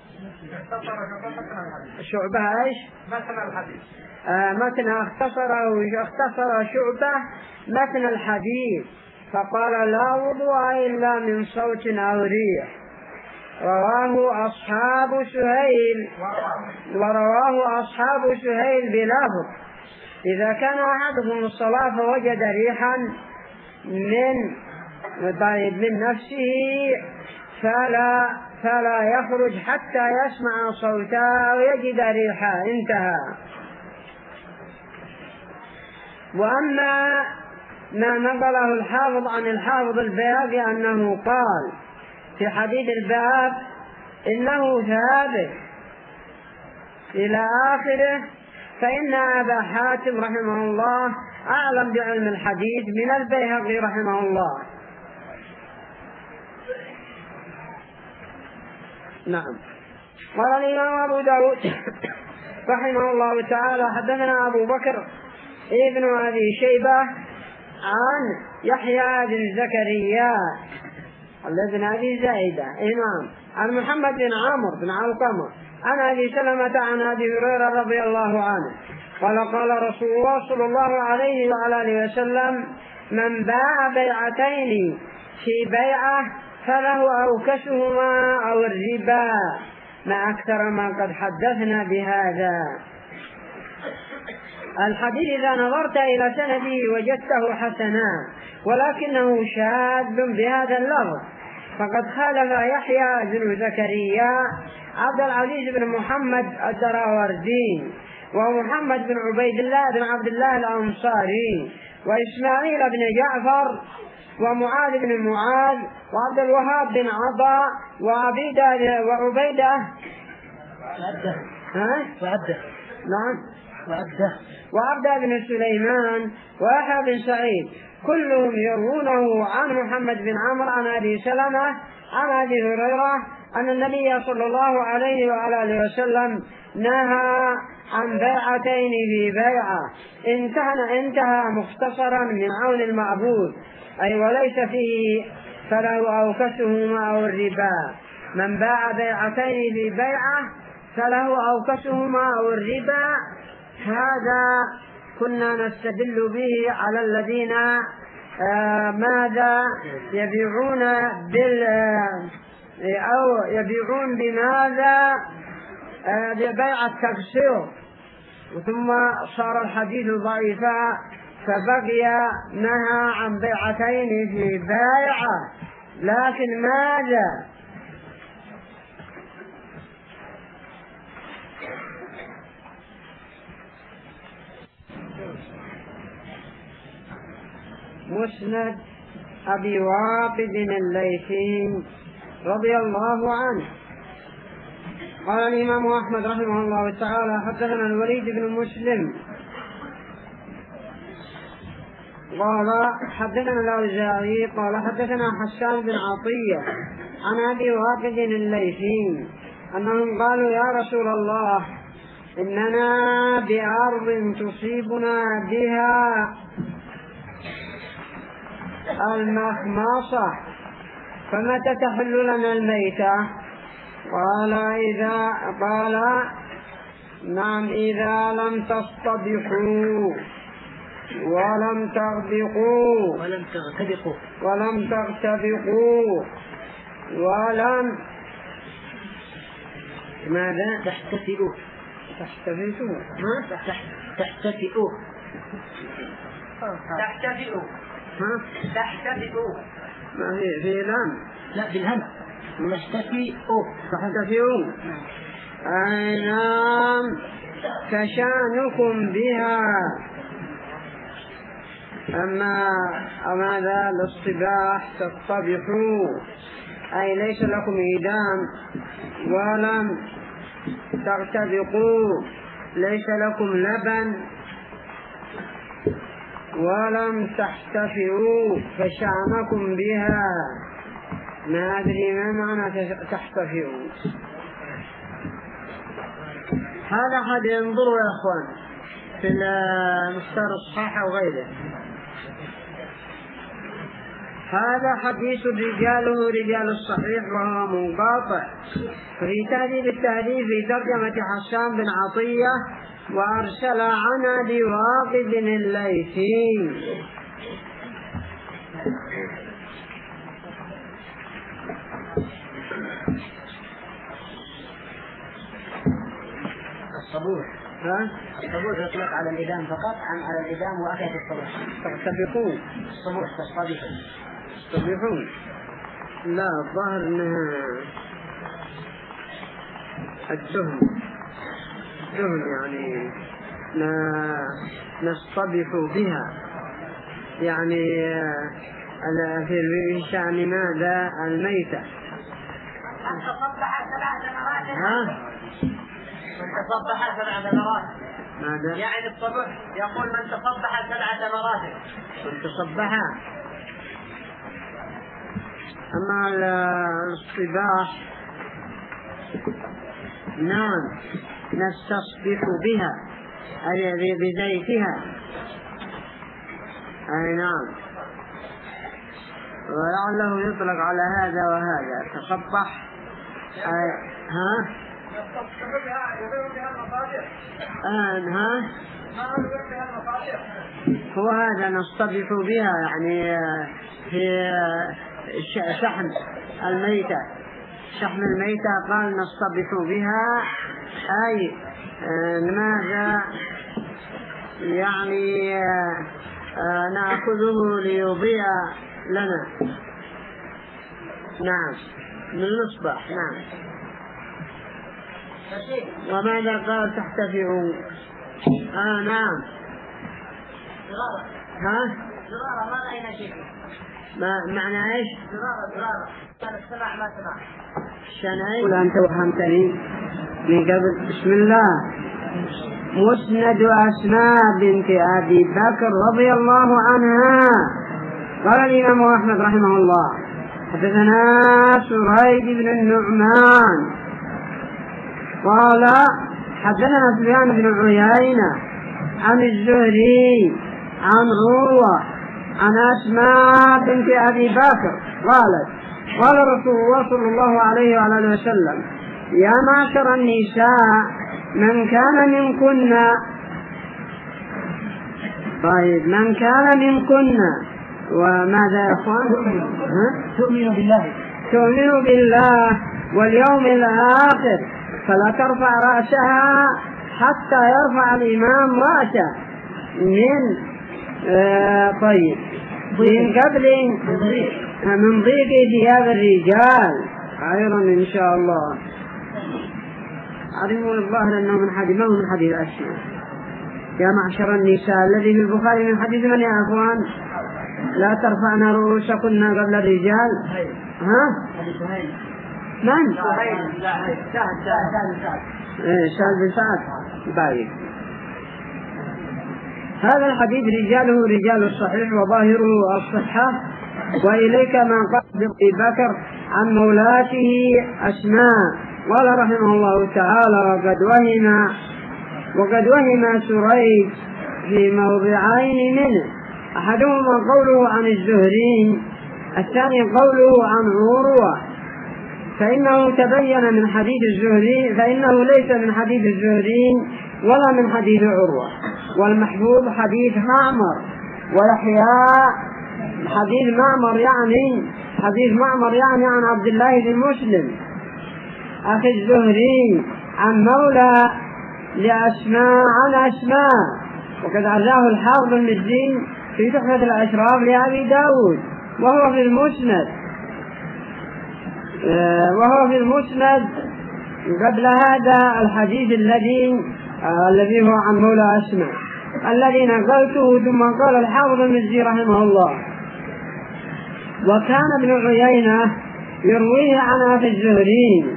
A: شعبة ايش؟
C: مثل الحديث.
A: متن اختصر شعبة متن الحديث فقال لا وضوء إلا من صوت أو ريح. ورواه أصحاب سهيل بلفظ إذا كان أحدهم الصلاة فوجد ريحا من نفسه فلا يخرج حتى يسمع صوتا أو يجد ريحا. انتهى. وأما ما نقله الحافظ عن الحافظ البيهقي أنه قال في حديث الباب إنه ثابت إلى آخره، فإن أبا حاتم رحمه الله أعلم بعلم الحديث من البيهقي رحمه الله. نعم. قال الإمام أبو داود رحمه الله تعالى حدثنا أبو بكر ابن أبي شيبة عن يحيى بن زكريا ابن أبي زايدة إمام عن محمد بن عمرو بن علقمة عن أبي سلمة عن أبي هريرة رضي الله عنه قال قال رسول الله صلى الله عليه وعلى آله وسلم من باع بيعتين في بيعة فله أوكسهما أو الربا ما أكثر ما قد حدثنا بهذا. الحديث إذا نظرت إلى سنده وجدته حسنا، ولكنه شاذ بهذا اللفظ، فقد خالف يحيى بن زكريا عبد العزيز بن محمد الدراوردي ومحمد بن عبيد الله بن عبد الله الأنصاري وإسماعيل بن جعفر ومعاذ بن معاذ وعبد الوهاب بن عطاء وعبيدة وعبد بن سليمان ويحيى بن سعيد، كلهم يروونه عن محمد بن عمرو عن أبي سلمة عن أبي هريرة أن النبي صلى الله عليه وآله وسلم نهى عن بيعتين في بيعة انتهى مختصرا من عون المعبود، أي وليس فيه فله أو كسهما أو الربا. من باع بيعتين في بيعة فله أو كسهما أو الربا. هذا كنا نستدل به على الذين ماذا يبيعون أو يبيعون بماذا ببيع التكسير، ثم صار الحديث ضعيفا فبقي نهى عن بيعتين في بيعة. لكن ماذا مسند أبي واقد الليثي رضي الله عنه قال الإمام أحمد رحمه الله تعالى حدثنا الوليد بن مسلم قال حدثنا الأوزاعي قال حدثنا حسان بن عطية عن أبي واقد الليثي أنهم قالوا يا رسول الله إننا بأرض تصيبنا بها المخماصة فمتى تحل لنا الميتة؟ قال نعم إذا لم تصطبحوا ولم تغبقوا ولم تغتبقوا ولم ماذا
E: تحتفئوا
A: ما هي في لام؟
E: لا بالهم
A: تحتفئوا أي نعم كشانكم بها. أما ماذا الاصطباح تصطبحوا أي ليس لكم إيدام، ولم تغتبقوا ليس لكم لبن، ولم تحتفئوا فشأنكم بها. ما أدري ما معنى تحتفئوا. هذا حد ينظروا يا أخوان في المختار الصحيح أو غيره. هذا حديث رجاله رجال الصحيح وهو منقطع. في تهذيب التهذيب في ترجمة حسان بن عطية وأرسل عن أبي واقد الليثي.
E: الصبوح يطلق على الإدام فقط على الإدام وأكلة الصبوح.
A: تحتفقون
E: الصبوح تصطبحون.
A: لا الظاهر انها الدهن يعني نصطبح بها، يعني في شأن ماذا الميتة.
D: من تصبح 7 ثمرات.
C: من تصبح 7 ثمرات
A: ماذا؟
C: يعني الصبح يقول من تصبح 7 ثمرات.
A: من تصبح. أما الصباح نعم نستصبح بها أي بزيتها. أي نعم، ولعله يطلق على هذا وهذا. تصبح هو هذا نصطبح بها يعني في شحم الميتة. شحم الميتة قال نصطبح بها أي ماذا يعني نأخذه ليضيء لنا. نعم من المصباح. نعم. وماذا قال تحتفئوا؟ نعم.
D: زرارة ما رأينا شيء.
A: معنى ايش؟
D: زرارة كان السماع ما سمع.
A: شناي ولا انت وهمتني من قبل. بسم الله. مسند أسماء بنت أبي بكر رضي الله عنها. قال الإمام أحمد رحمه الله حدثنا سريج بن النعمان قال حدثنا سفيان بن عيينة عن الزهري عن عروة عن أسماء بنت أبي بكر قالت قال رسول الله صلى الله عليه وعلى وسلم يا معشر النساء من كان منكن طيب من كان منكن وماذا يا أخوان تؤمن بالله واليوم الآخر فلا ترفع رأسها حتى يرفع الإمام رأسه طيب من قبل من ضيق ثياب الرجال خيرا إن شاء الله. عرفوا الظاهر أنه من حديث ما هو من حديث أسماء يا معشر النساء الذي في البخاري من حديث من يا أخوان لا ترفعن رؤوسكن قبل الرجال. ها من سعد بن سعد بايد. هذا الحديث رجاله رجال الصحيح وظاهره الصحة. وإليك ما قال أبي بكر عن مولاته أسماء قال رحمه الله تعالى وقد وهم سريج في موضعين منه أحدهما قوله عن الزهري الثاني قوله عن عروة فإنه تبين من حديث الزهري فإنه ليس من حديث الزهري ولا من حديث عروة والمحفوظ حديث معمر ويحيى حديث معمر يعني عن عبد الله بن مسلم أخي الزهري عن مولى لأسماء عن أسماء وقد عزاه الحافظ المزي في تحفة الأشراف لأبي داود وهو في المسند قبل هذا الحديث الذي هو عن مولى أسماء الذي نقلته ثم قال الحافظ المزي رحمه الله وكان ابن عيينة يرويه عن أخي الزهري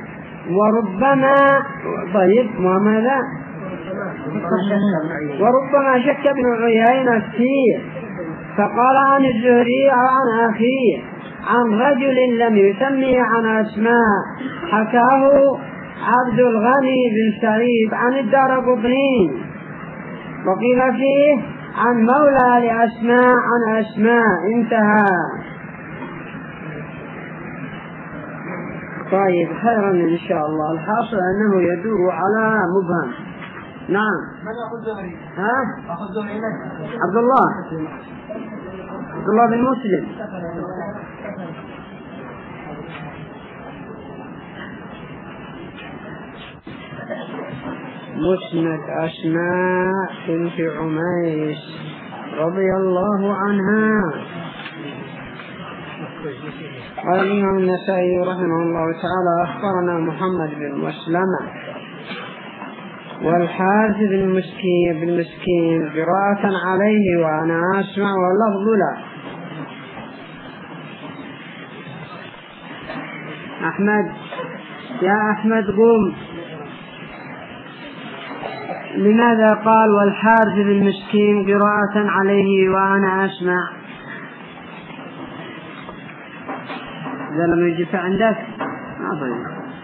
A: وربما شك ابن عيينة فيه فقال عن الزهري أو عن أخيه عن رجل لم يسمي عن أسماء حكاه عبد الغني بن سعيد عن الدارقطني وقيل فيه عن مولى لأسماء عن أسماء انتهى. طيب خيرا إن شاء الله. الحاصل أنه يدور على مبهم. نعم
C: من أخذ زهري؟ أخذ زهري
A: عبد الله بن مسلم. مسند أسماء بنت عميس رضي الله عنها. قال الإمام النسائي رحمه الله تعالى أخبرنا محمد بن مسلمة والحارث بن مسكين قراءة عليه وأنا أسمع واللفظ له. يا أحمد قوم. لماذا قال والحارث بن مسكين قراءة عليه وأنا أسمع؟ إذا لم يجب عندك ما طيب.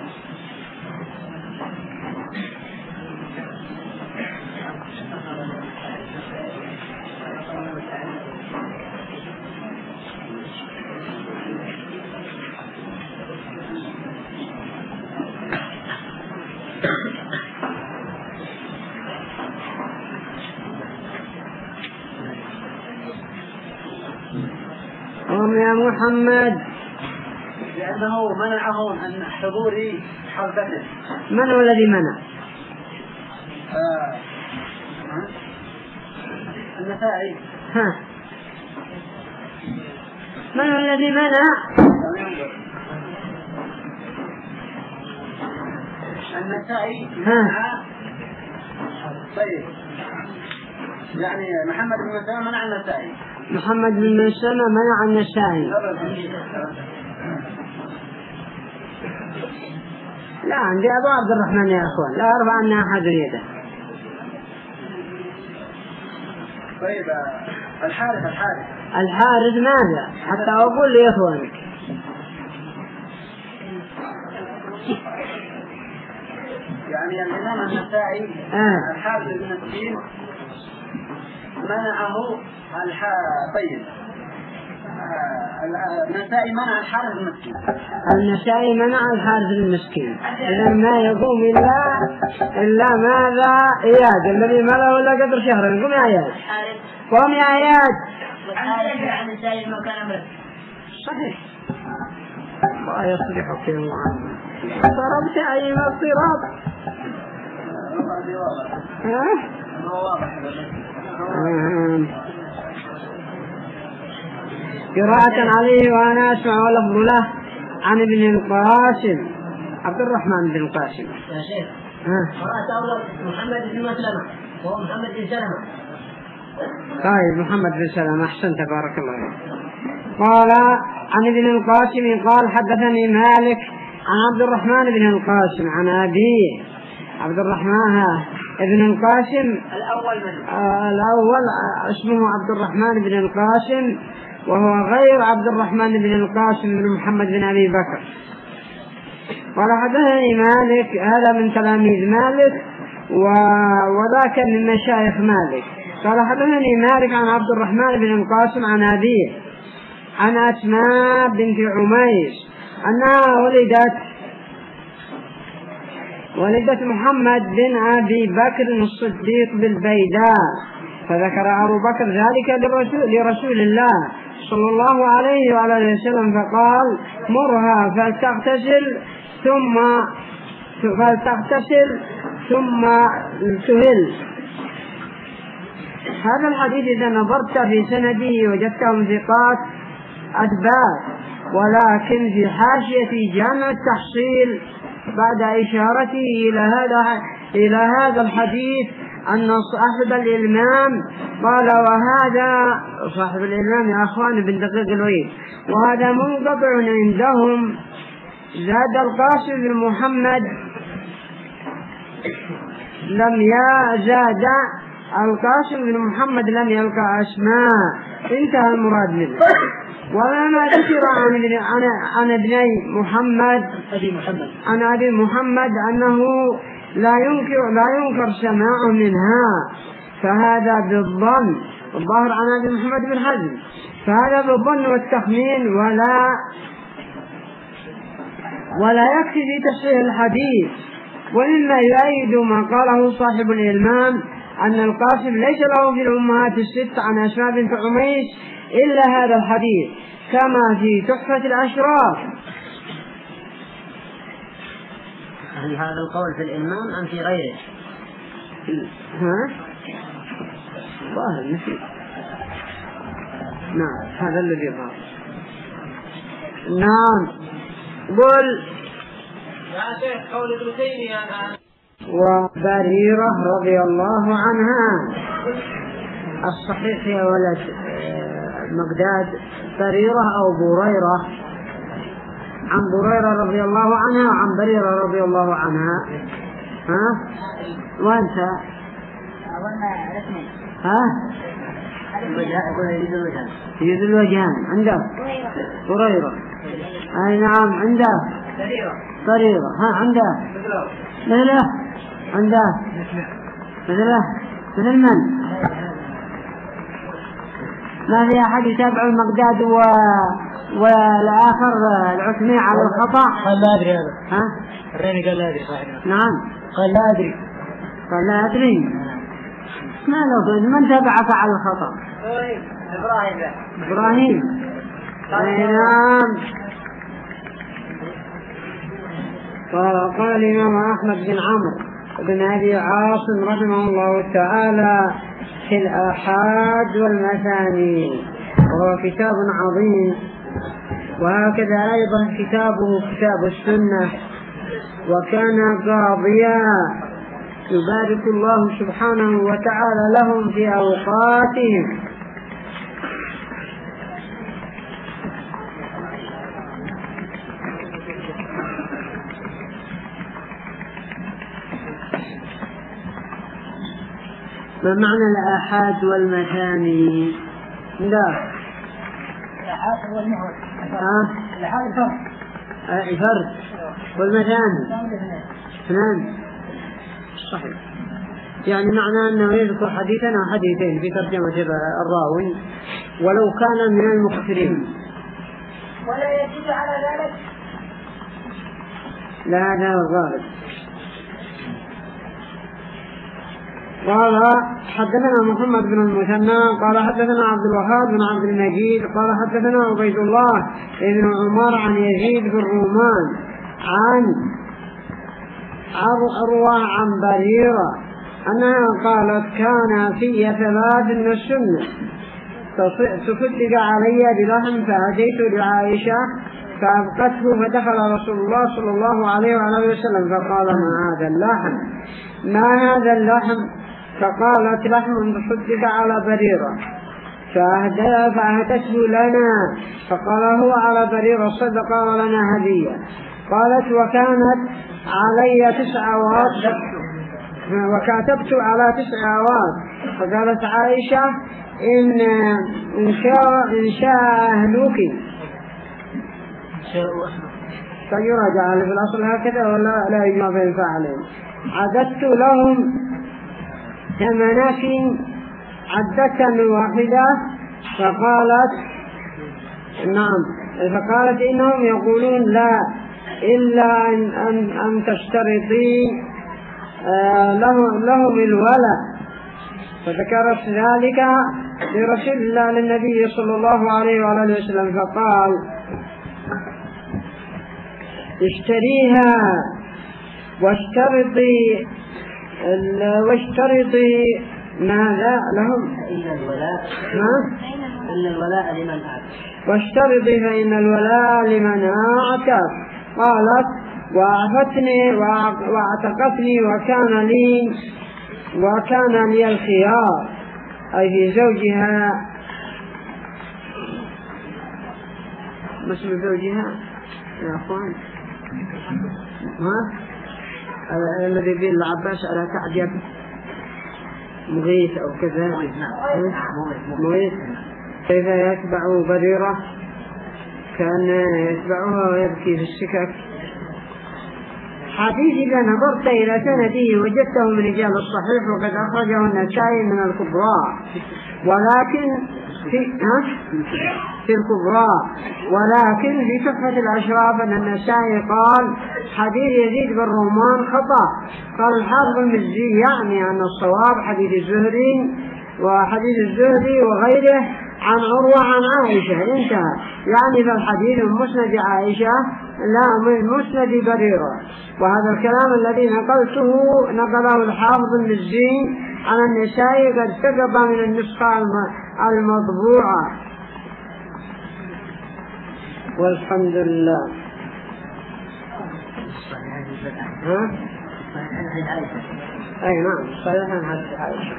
A: قم يا محمد.
E: لأنه منعهم عن حضور حربته.
A: من هو الذي منع؟
E: النسائي.
A: من هو الذي منع؟
E: النسائي منع. طيب يعني محمد بن مسلمة منع النسائي.
A: محمد بن مسلمة منع النسائي. لا عندي أبو عبد الرحمن يا أخوان لا أرفع عنا أحد يده.
E: طيب الحارث
A: ماذا حتى أقول لي أخوانك
E: يعني الإمام النسائي الحارث بن مسكين منعه طيب النسائي منع الحارث المسكين.
A: النسائي منع الحارث المسكين، إذا ما يقوم إلا ماذا؟ إياد الذي ما له إلا قدر شهر. قم يا إياد، قم يا إياد. صحيح، الله يصلحك يا معلم. ضربت أيما الصراط. قراءة عليه وأنا أسمع ولفظ له عن ابن القاسم عبد الرحمن بن القاسم.
D: يا شيخ قرأت أولا محمد بن مسلمة وهو محمد بن سلمة.
A: طيب محمد بن سلمة، أحسنت بارك الله فيك. قال عن ابن القاسم قال حدثني مالك عن عبد الرحمن بن القاسم عن أبيه عبد الرحمن ابن القاسم الأول اسمه عبد الرحمن بن القاسم، وهو غير عبد الرحمن بن القاسم بن محمد بن أبي بكر. قال حدثني مالك، هذا من تلاميذ مالك وذاك من مشايخ مالك. قال حدثني مالك عن عبد الرحمن بن القاسم عن أبيه عن أسماء بنت عميس أنها ولدت محمد بن أبي بكر الصديق بالبيداء، فذكر أبو بكر ذلك لرسول الله صلى الله عليه وعلى وسلم، فقال مرها فلتغتسل ثم تهل. هذا الحديث إذا نظرت في سنده وجدتهم ثقات أثبات، ولكن في حاشية جامع التحصيل بعد إشارته إلى هذا الحديث أن صاحب الإلمام قال، وهذا صاحب الإلمام يا أخوان بن دقيق العيد، وهذا منقطع عندهم. زاد القاسم بن محمد القاسم بن محمد لم يلقى أسماء، انتهى المراد منه. ولما ذكر عن ابني محمد عن أبي محمد أنه لا ينكر سماعه منها، فهذا بالظن، الظاهر عن أبي محمد بن حزم، فهذا بالظن والتخمين ولا يكفي في تصحيح الحديث. ومما يؤيد ما قاله صاحب الإلمام أن القاسم ليس له في الأمهات الست عن أسماء بنت عميس إلا هذا الحديث، كما في تحفة الأشراف.
D: هل هذا القول في الإلمام أم في غيره؟
A: ظاهر مثل نعم، هذا الذي ظاهر. نعم، قل
C: يا شيخ قول ابن تيمية
A: وبريرة رضي الله عنها. الصحيح يا ولد مقداد بريرة أو بريرة، عن بريرة رضي الله عنها وعن بريرة رضي الله عنها. وانت يجوز الوجهان عندك بريرة، أي نعم عنده بريرة، عنده مثله، عنده مثل من؟ ما في أحد يتابع المقداد والآخر العثمي على الخطأ؟
E: قال لا أدري هذا. الريني قال لا أدري صحيح.
A: نعم
E: قال لا أدري.
A: ما له من تابعك على الخطأ؟ إبراهيم. نعم. قال الإمام أحمد بن عمرو بن أبي عاصم رحمه الله تعالى في الآحاد والمثاني، وهو كتاب عظيم، وهكذا أيضا كتابه كتاب السنة، وكان قاضيا يبارك الله سبحانه وتعالى لهم في أوقاتهم. ما معنى الآحاد والمثاني؟ لا
B: الآحاد هو المهر. الآحاد فرد
A: والمثاني اثنان. صحيح. يعني معناه أنه يذكر حديثا أو حديثين في ترجمة الراوي ولو كان من المكثرين.
B: ولا يزيد على ذلك؟
A: لا هذا الغالب. قال حدثنا محمد بن المثنى قال حدثنا عبد الوهاب بن عبد المجيد قال حدثنا عبيد الله بن عمر عن يزيد بن رومان عن عروة عن بريرة أنها قالت كان في ثبات من السنة تصدق علي بلحم فأتيت لعائشة فأبقته فدخل رسول الله صلى الله عليه وعلى وسلم فقال ما هذا اللحم فقالت لحم تصدق على بريرة فأهدته لنا فقال هو على بريرة صدق ولنا هدية. قالت وكانت علي 9 أواق وكاتبت على 9 أواق. فقالت عائشة إن شاء أهلك فيراجع في الأصل هكذا ولا لا يجمع بين فعلين. عددت لهم 8 عدة واحدة فقالت نعم فقالت إنهم يقولون لا إلا أن تشترطي لهم الولد. فذكرت ذلك لرسول الله للنبي صلى الله عليه وآله وسلم فقال اشتريها واشترطي ماذا لهم
E: إن الولاء لمن أعتق
A: واشترطي فإن الولاء لمن أعتق. قالت وأعفتني واعتقتني وكان لي الخيار أي في زوجها مسلم زوجها يا أخوان الذي بين العباس على كعب مغيث أو كذا مغيث كيف يتبع بريرة كان يتبعها ويبكي في السكك. حديث إذا نظرت إلى سنده وجدته من رجال الصحيح وقد أخرجه النسائي من الكبرى ولكن في الكبرى ولكن في تحفة الأشراف أن النسائي قال حديث يزيد بن رومان خطأ. قال الحافظ المزي يعني أن الصواب حديث الزهري وحديث الزهري وغيره عن عروة عن عائشة انتهى. يعني فالحديث من مسند عائشة لا من مسند بريرة. وهذا الكلام الذي نقله الحافظ المزي عن النسائي قد سقط من النسخة المطبوعة والحمد لله. أي نعم صحيح عن عائشة.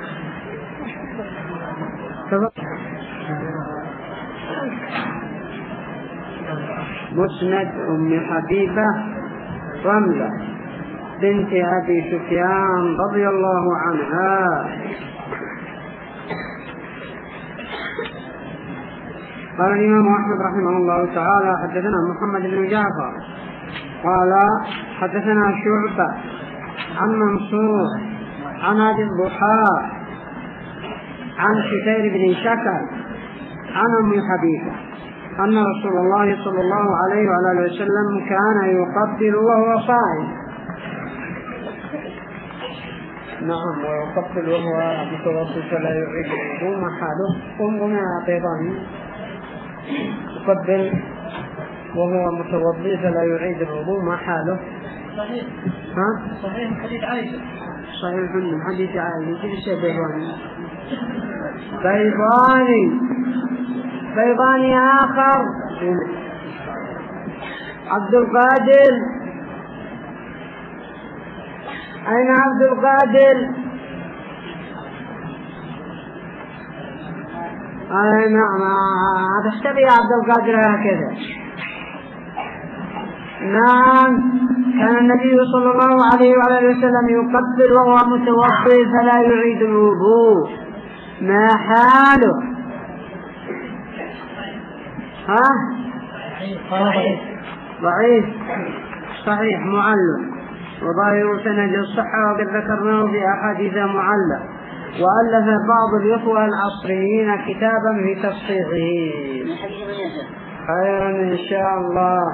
A: مسند أم حبيبة رملة بنت أبي سفيان رضي الله عنها. قال الإمام أحمد رحمه الله تعالى حدثنا محمد بن جعفر قال حدثنا شعبة عن منصور عن أبي الضحى عن كثير بن شكر عن أم حبيبة أن رسول الله صلى الله عليه وعلى وسلم كان يقبل وهو صائم. نعم ويقبل وهو متوضئ فلا يعيد الوضوء ما حاله. قم يا طيباني يقبل وهو متوضئ فلا يعيد الوضوء ما حاله.
E: صحيح صحيح حديث عائشة
A: صحيح من حديث عائشة. كيف شيء بيضاني آخر عبد القادر. أين عبد القادر؟ نعم تشتري عبد القادر هكذا. نعم كان النبي صلى الله عليه وعلى وسلم يقبل وهو متوضئ فلا يعيد الوضوء ما حاله. ضعيف صحيح معلم وظاهر سند الصحة وقد ذكرناه في أحاديث معلة. وألف بعض الإخوة العصريين كتابا في تصحيحه. خيرا إن شاء الله.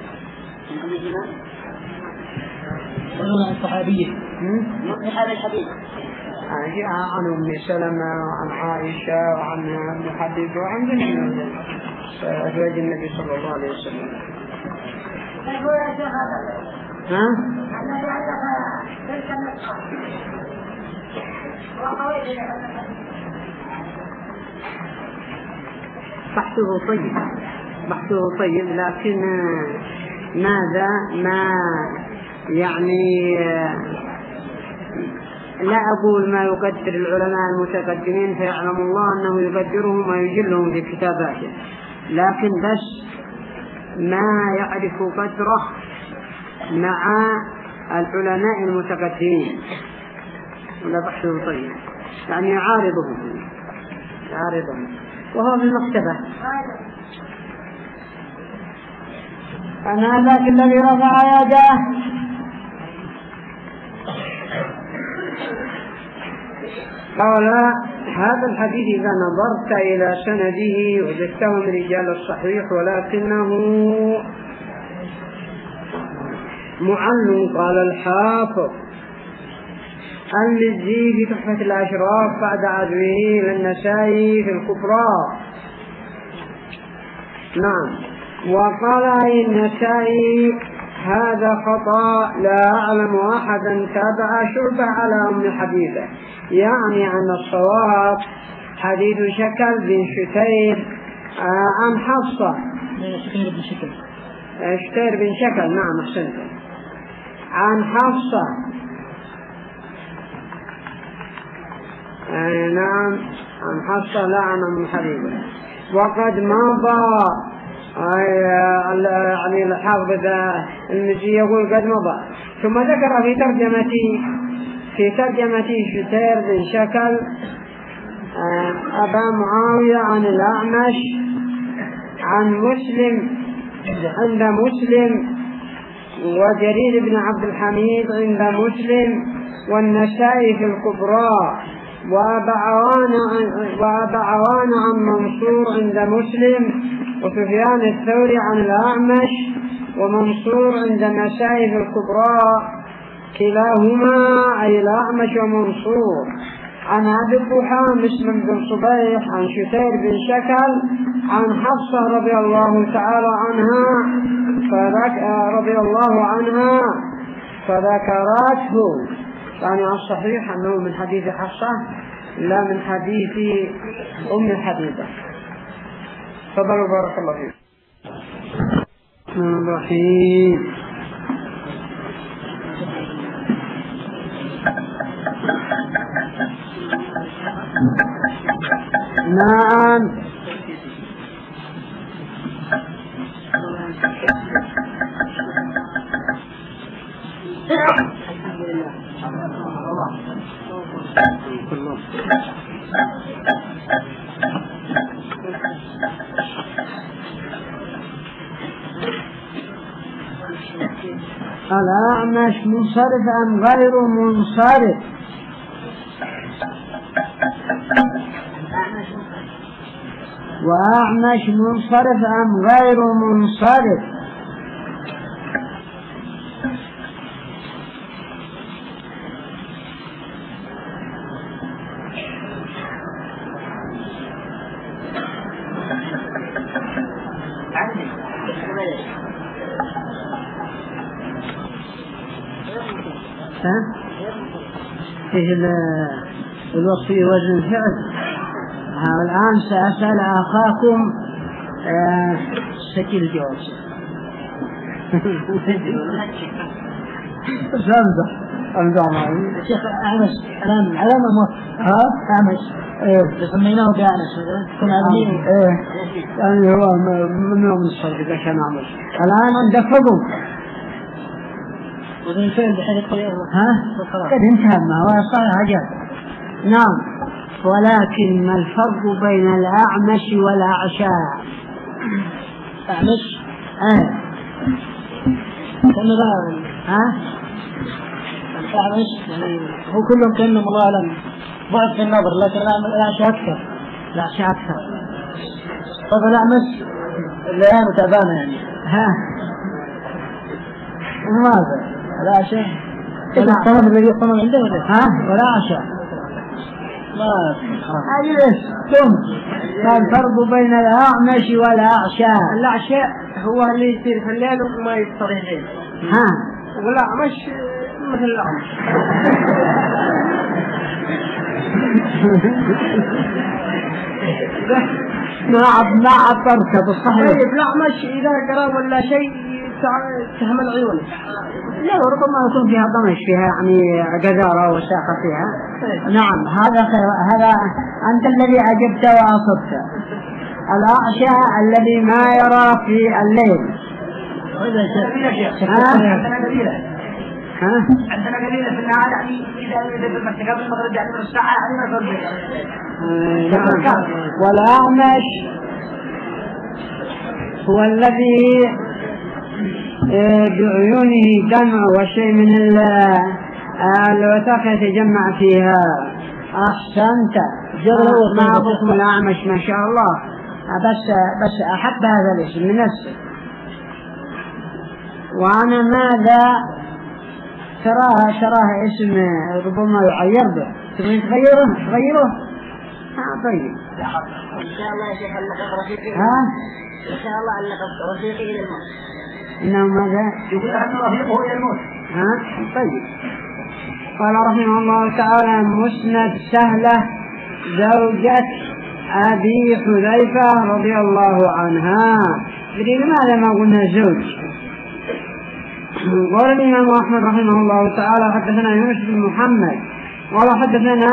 E: الصحابية
B: هذا الحديث
A: عن أم سلمة وعن عائشة وعن ابن حبيب وعن جميع أزواج النبي صلى الله عليه وسلم. ها؟ بحثه طيب لكن ماذا ما يعني لا أقول ما يقدر العلماء المتقدمين فيعلم الله أنه يقدرهم ويجلهم في كتاباته، لكن بس ما يعرف قدره مع العلماء المتقدمين. ولا بحثه طيب يعني يعارضهم وهو في المكتبة. أنا ذاك الذي رفع يده. قال هذا الحديث إذا نظرت إلى سنده وجدته من رجال الصحيح ولكنه معل. قال الحافظ المزي في تحفة الأشراف بعد عزوه للنسائي في الكبرى. نعم. وقال النسائي هذا خطأ، لا أعلم أحدا تابع شعبة على أم حبيبة، يعني أن الصواب حديث شكل بن شتير عن حفصة. شتير بن شكل. نعم أحسنت. عن حفصة. نعم عن حفصة لا عن أم حبيبة. وقد مضى يعني الحافظ المزي يقول قد مضى. ثم ذكر في ترجمتي شتير بن شكل أبا معاوية عن الأعمش عن مسلم عند مسلم وجرير بن عبد الحميد عند مسلم والنسائي في الكبرى وأبا عوان عن منصور عند مسلم وسفيان الثوري عن الأعمش ومنصور عند النسائي في الكبرى كلاهما أي الأعمش ومنصور عن أبي الضحى مسلم بن صبيح عن شتير بن شكل عن حفصة رضي الله تعالى عنها فذكرته. يعني الصحيح أنه من حديث حفصة لا من حديث أم حبيبة. تفضلوا بارك الله فيك. الرحمن الرحيم. نعم الأعمش منصرف أم غير منصرف؟ وأعمش منصرف أم غير منصرف؟ ايش الوصف وزن الفعل؟ الآن سأسأل أخاكم سكيل جوز أمزح معي
E: الشيخ أعمش الآن علامة أعمش سميناه بأعمش كنا عارفين
A: يعني هو منهم الصدق إذا كان أعمش. الآن عندك حكم
E: وزن الفعل بحيث الطريقة
A: قد انتهى ما هو صحيح أجل. نعم. ولكن ما الفرق بين الأعمش والأعشاء؟
E: أعمش كما الأعمش يعني هو كلهم كأنهم الله أعلم ضعف في النظر، لكن الأعشى أكثر. الأعشى أكثر. طب الأعمش اللي متابعنا يعني ماذا؟ الأعشى الطلب الذي يصنع عنده ولا عشاء ما هذه ليش ما الفرق بين الأعمش والأعشى؟
A: الأعشى هو اللي يصير في الليل وما يستطيعين والأعمش مثل الأعمش.
E: ما عبرت بالصحيح.
A: الأعمش إذا قرأ ولا شيء تهم العيون.
E: لا ربما يكون فيها ضمش، فيها يعني جزارة وساقة فيها. نعم هذا خير. هذا أنت الذي أجبت وأصبت. الأعشى الذي ما يرى في الليل.
A: عندنا قليلة في النهار يعني إذا في المسجد قبل المغرب يعني من الساعة يعني ما
E: نعم. والأعمش هو الذي بعيونه دمع وشيء من الوثاق يتجمع فيها. أحسنت. ما أبوكم الأعمش ما شاء الله. بس أحب هذا الاسم من نفسه. وأنا ماذا تراه اسم ربما يعير به. تبغين تغيره؟ طيب
D: إن شاء الله يا شيخ اللقب رفيقي. إن شاء الله اللقب رفيقي إلى الموت.
E: إنه ماذا؟
A: يقول أن رفيقه إلى الموت.
E: طيب. قال رحمه الله تعالى: مسند سهلة زوجة أبي حذيفة رضي الله عنها. لماذا ما قلنا زوج؟ قال الإمام أحمد رحمه الله تعالى: حدثنا يونس بن محمد قال حدثنا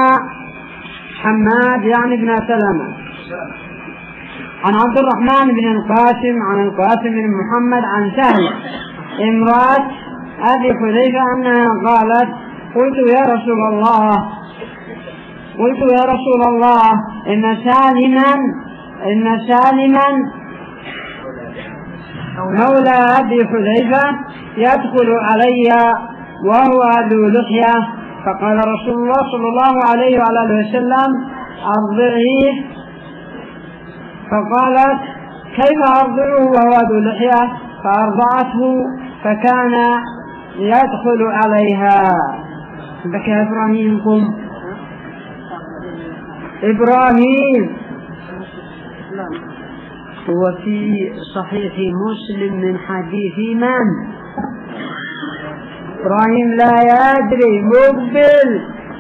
E: حماد يعني بن سلمة عن عبد الرحمن بن القاسم عن القاسم بن محمد عن سهلة امرأة أبي حذيفة أنها قالت: قلت يا رسول الله إن سالما مولى أبي حذيفة يدخل علي وهو ذو لحية. فقال رسول الله صلى الله عليه وعلى وسلم: أرضعيه. فقالت: كيف أرضعه وهو ذو لحية؟ فأرضعته فكان يدخل عليها. بكى إبراهيم هو في صحيح مسلم من حديث من؟ إبراهيم لا يدري مقبل.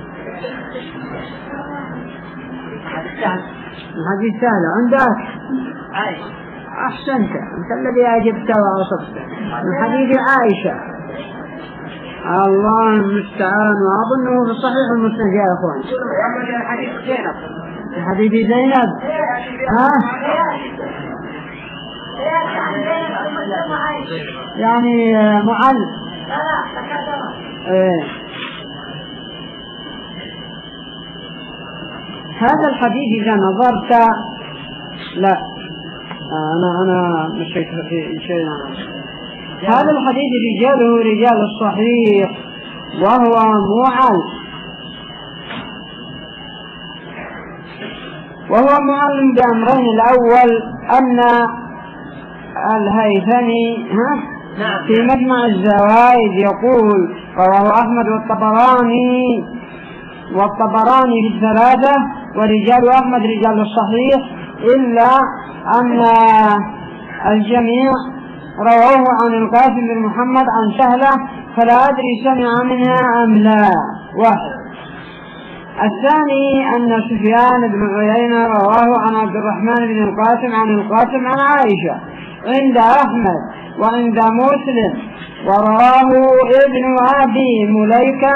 E: الحديث سهل عندك؟ أحسنت، أنت الذي أجبت وأصبت. من حديث عائشة. الله المستعان. وأظنه في صحيح المسند يا أخوان. حديث زينب. يعني معل. هذا الحديث إذا نظرت لا أنا مشيت في شيء. هذا الحديث رجاله رجال الصحيح وهو معلم بأمرين. الأول أن الهيثمي في مجمع الزوائد يقول: رواه أحمد والطبراني في الثلاثة ورجال أحمد رجال الصحيح، إلا أن الجميع رواه عن القاسم بن محمد عن سهلة، فلا أدري سمع منها أم لا. واحد. الثاني أن سفيان بن عيينة رواه عن عبد الرحمن بن القاسم عن القاسم عن عائشة عند أحمد وعند مسلم، ورواه ابن أبي مليكة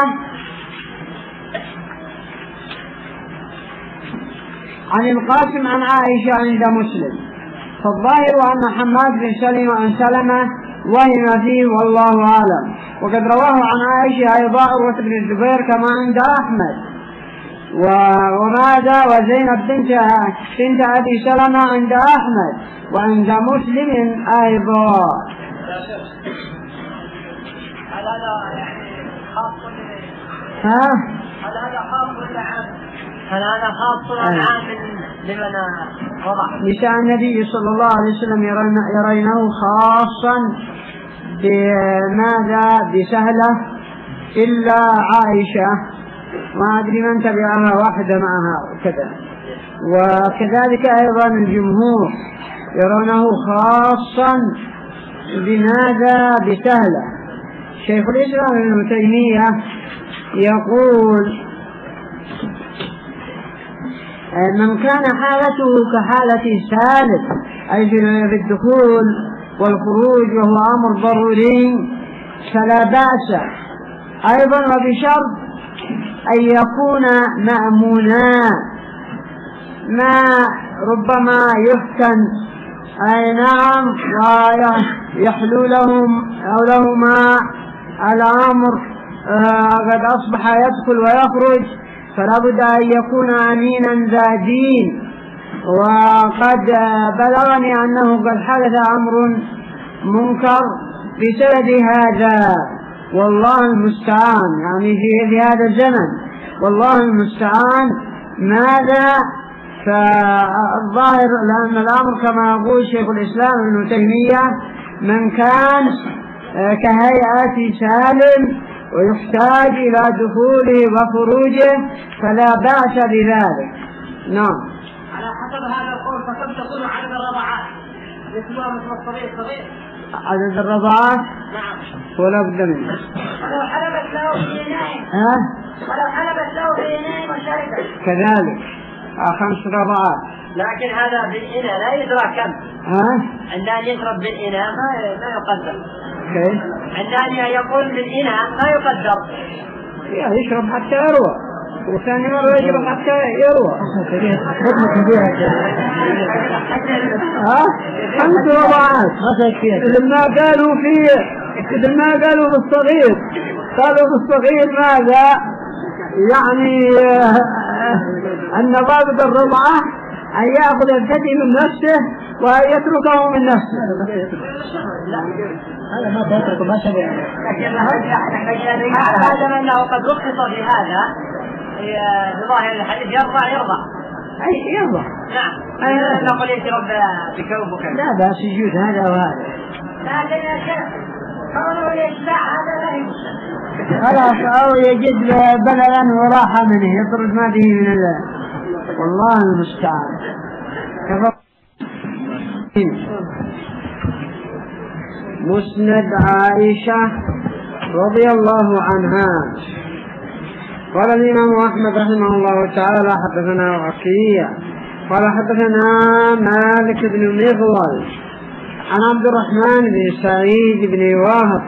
E: عن القاسم عن عائشة عند مسلم. فالظاهر أن حماد بن سلمة وهم فيه والله أعلم. وقد رواه عن عائشة أيضا عروة بن الزبير كما عند أحمد وماذا وزينب بنت أبي سلمة عند أحمد وعند مسلم أيضا.
C: هذا يعني خاص
D: هذا خاص ولا عام؟ هل هذا خاص ولا عام لمن وضع؟
E: نساء النبي صلى الله عليه وسلم يرينه خاصا بماذا؟ بسهلة إلا عائشة، ما أدري من تبعها واحدة معها كذا. وكذلك أيضا الجمهور يرونه خاصا بماذا؟ بسهلة. شيخ الإسلام ابن تيمية يقول من كان حالته كحالة سالك أي في الدخول والخروج وهو أمر ضروري فلا بأس، أيضا وبشرط أن يكون مأمونا، ما ربما يفتن أي نعم ويحلو لهما الأمر قد أصبح يدخل ويخرج، فلا بد أن يكون أمينا ذا دين. وقد بلغني أنه قد حدث أمر منكر بسبب هذا، والله المستعان، يعني في هذا الزمن والله المستعان ماذا. فالظاهر لأن الأمر كما يقول شيخ الإسلام ابن تيمية من كان كهيئة سالم ويحتاج إلى دخوله وخروجه فلا بأس بذلك. نعم.
D: على حسب هذا القول فقد تكون عدد الرضعات مثلها مثل الصغير صغير.
E: عدد الرضعات؟
D: نعم.
E: ولا بد منه.
B: ولو حلبت له في إناء. ولو حلبت له في إناء وشربت.
E: كذلك 5 رضعات.
D: لكن هذا بالإناء لا يدرى كم. عندما يشرب بالإناء ما يقدر.
E: كيف؟
D: عندما يقول بالإناء ما يقدر.
E: يشرب حتى يروى، وثاني مرة يشرب حتى يروى. 5 رضعات. لما قالوا بالصغير قالوا بالصغير ماذا؟ يعني أن ضابط الرضعة أن يأخذ الثدي من نفسه وأن يتركه من نفسه.
D: هذا ما بيترك ما شبه. هذا أنه قد رخص في هذا في ظاهر الحديث يرضى.
E: أي يرضى.
D: نعم. نقول يشرب بكوب وكذا.
E: لا بأس يجوز هذا وهذا.
B: لكن يا شيخ قولوا الإشباع هذا لا يمكن.
E: خلاص أو يجد بلدا وراحة منه يطرد ما به من الله، والله المستعان. مسند عائشة رضي الله عنها. قال الإمام أحمد رحمه الله تعالى حدثنا وكيع قال حدثنا مالك بن مغول عن عبد الرحمن بن سعيد بن وهب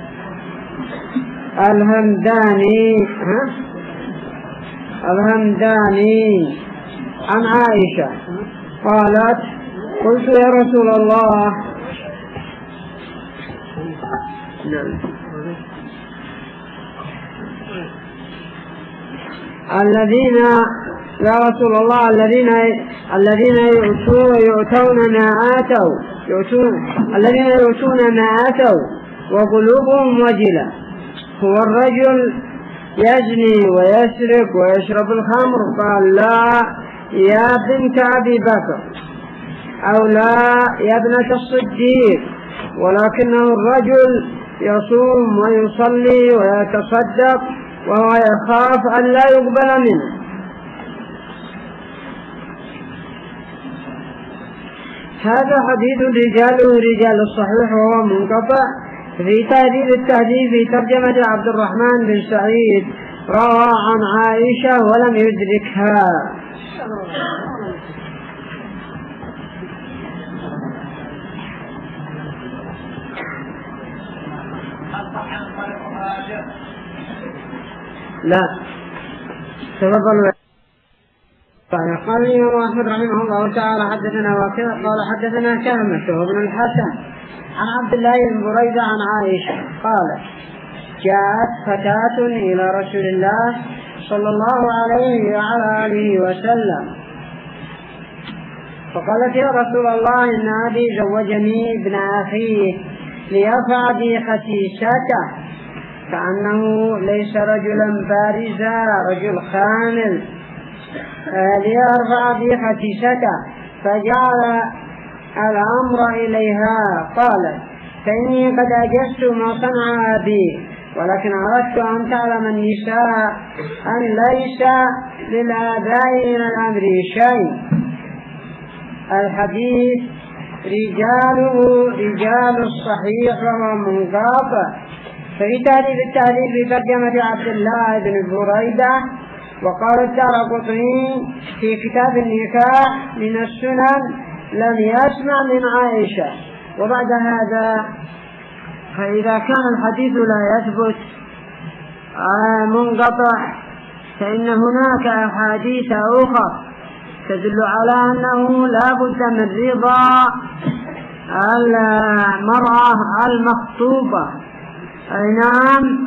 E: الهمداني عن عائشة قالت قلت يا رسول الله الذين يا رسول الله الذين يؤتون ما آتوا وقلوبهم وجلة هو الرجل يزني ويسرق ويشرب الخمر؟ قال لا يا بنت أبي بكر أو لا يا ابنة الصديق، ولكنه الرجل يصوم ويصلي ويتصدق وهو يخاف أن لا يقبل منه. هذا حديث رجاله رجال الصحيح وهو منقطع. في تهذيب التهذيب في ترجمة عبد الرحمن بن سعيد روى عن عائشة ولم يدركها. لا تفضل. قال الإمام أحمد رحمه الله تعالى حدثنا وكيع قال حدثنا كهمة وابن الحسن عن عبد الله بن بريدة عن عائشة قالت جاءت فتاة إلى رسول الله صلى الله عليه وعلى آله وسلم فقالت يا رسول الله إن أبي زوجني ابن أخيه ليرفع بي خسيسته
A: كأنه ليس رجلا بارزا، رجل خامل ليرفع بي خسيسته، فجعل الأمر إليها. قالت: فإني قد أجزت ما صنع بي، ولكن أردت أن تعلم النساء أن ليس للآباء من الأمر شيء. الحديث رجاله رجال الصحيح وهو منقطع. في تهذيب التهذيب بترجمة عبد الله بن بريدة. وقال الدارقطني في كتاب النكاح من السنن: لم يسمع من عائشة. وبعد هذا فإذا كان الحديث لا يثبت منقطع، فإن هناك أحاديث أخرى تدل على أنه لا بد من رضا المرأة المخطوبة. أي نعم.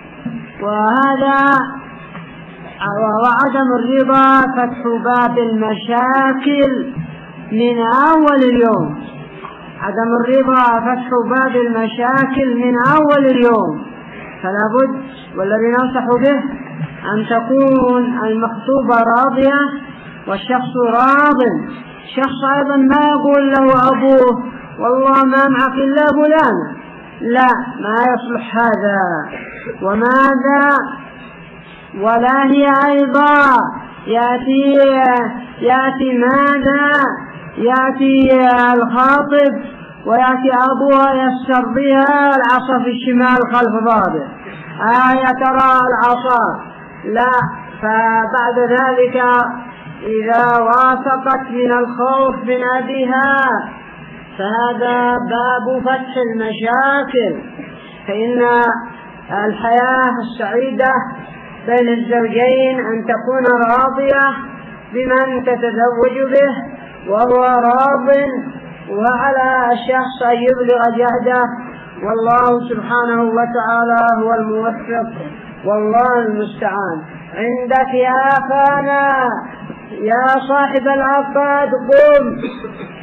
A: وعدم الرضا فتح باب المشاكل من أول اليوم. عدم الرضا فتح باب المشاكل من أول اليوم. فلا بد، والذي ننصح به أن تكون المخطوبة راضية والشخص راض. شخص أيضا ما يقول له أبوه: والله ما معك إلا فلانة. لا، ما يصلح هذا. وماذا؟ ولا هي أيضا يأتي ماذا؟ يأتي الخاطب ويأتي أبوها يسترضيها العصا في الشمال خلف ظهره. ترى العصا؟ لا. فبعد ذلك إذا وافقت من الخوف من أبيها فهذا باب فتح المشاكل. فإن الحياة السعيدة بين الزوجين أن تكون راضية بمن تتزوج به وهو راض، وعلى الشخص أن يبلغ جهده، والله سبحانه وتعالى هو الموفق، والله المستعان. عندك يا فانا يا صاحب العقد، قم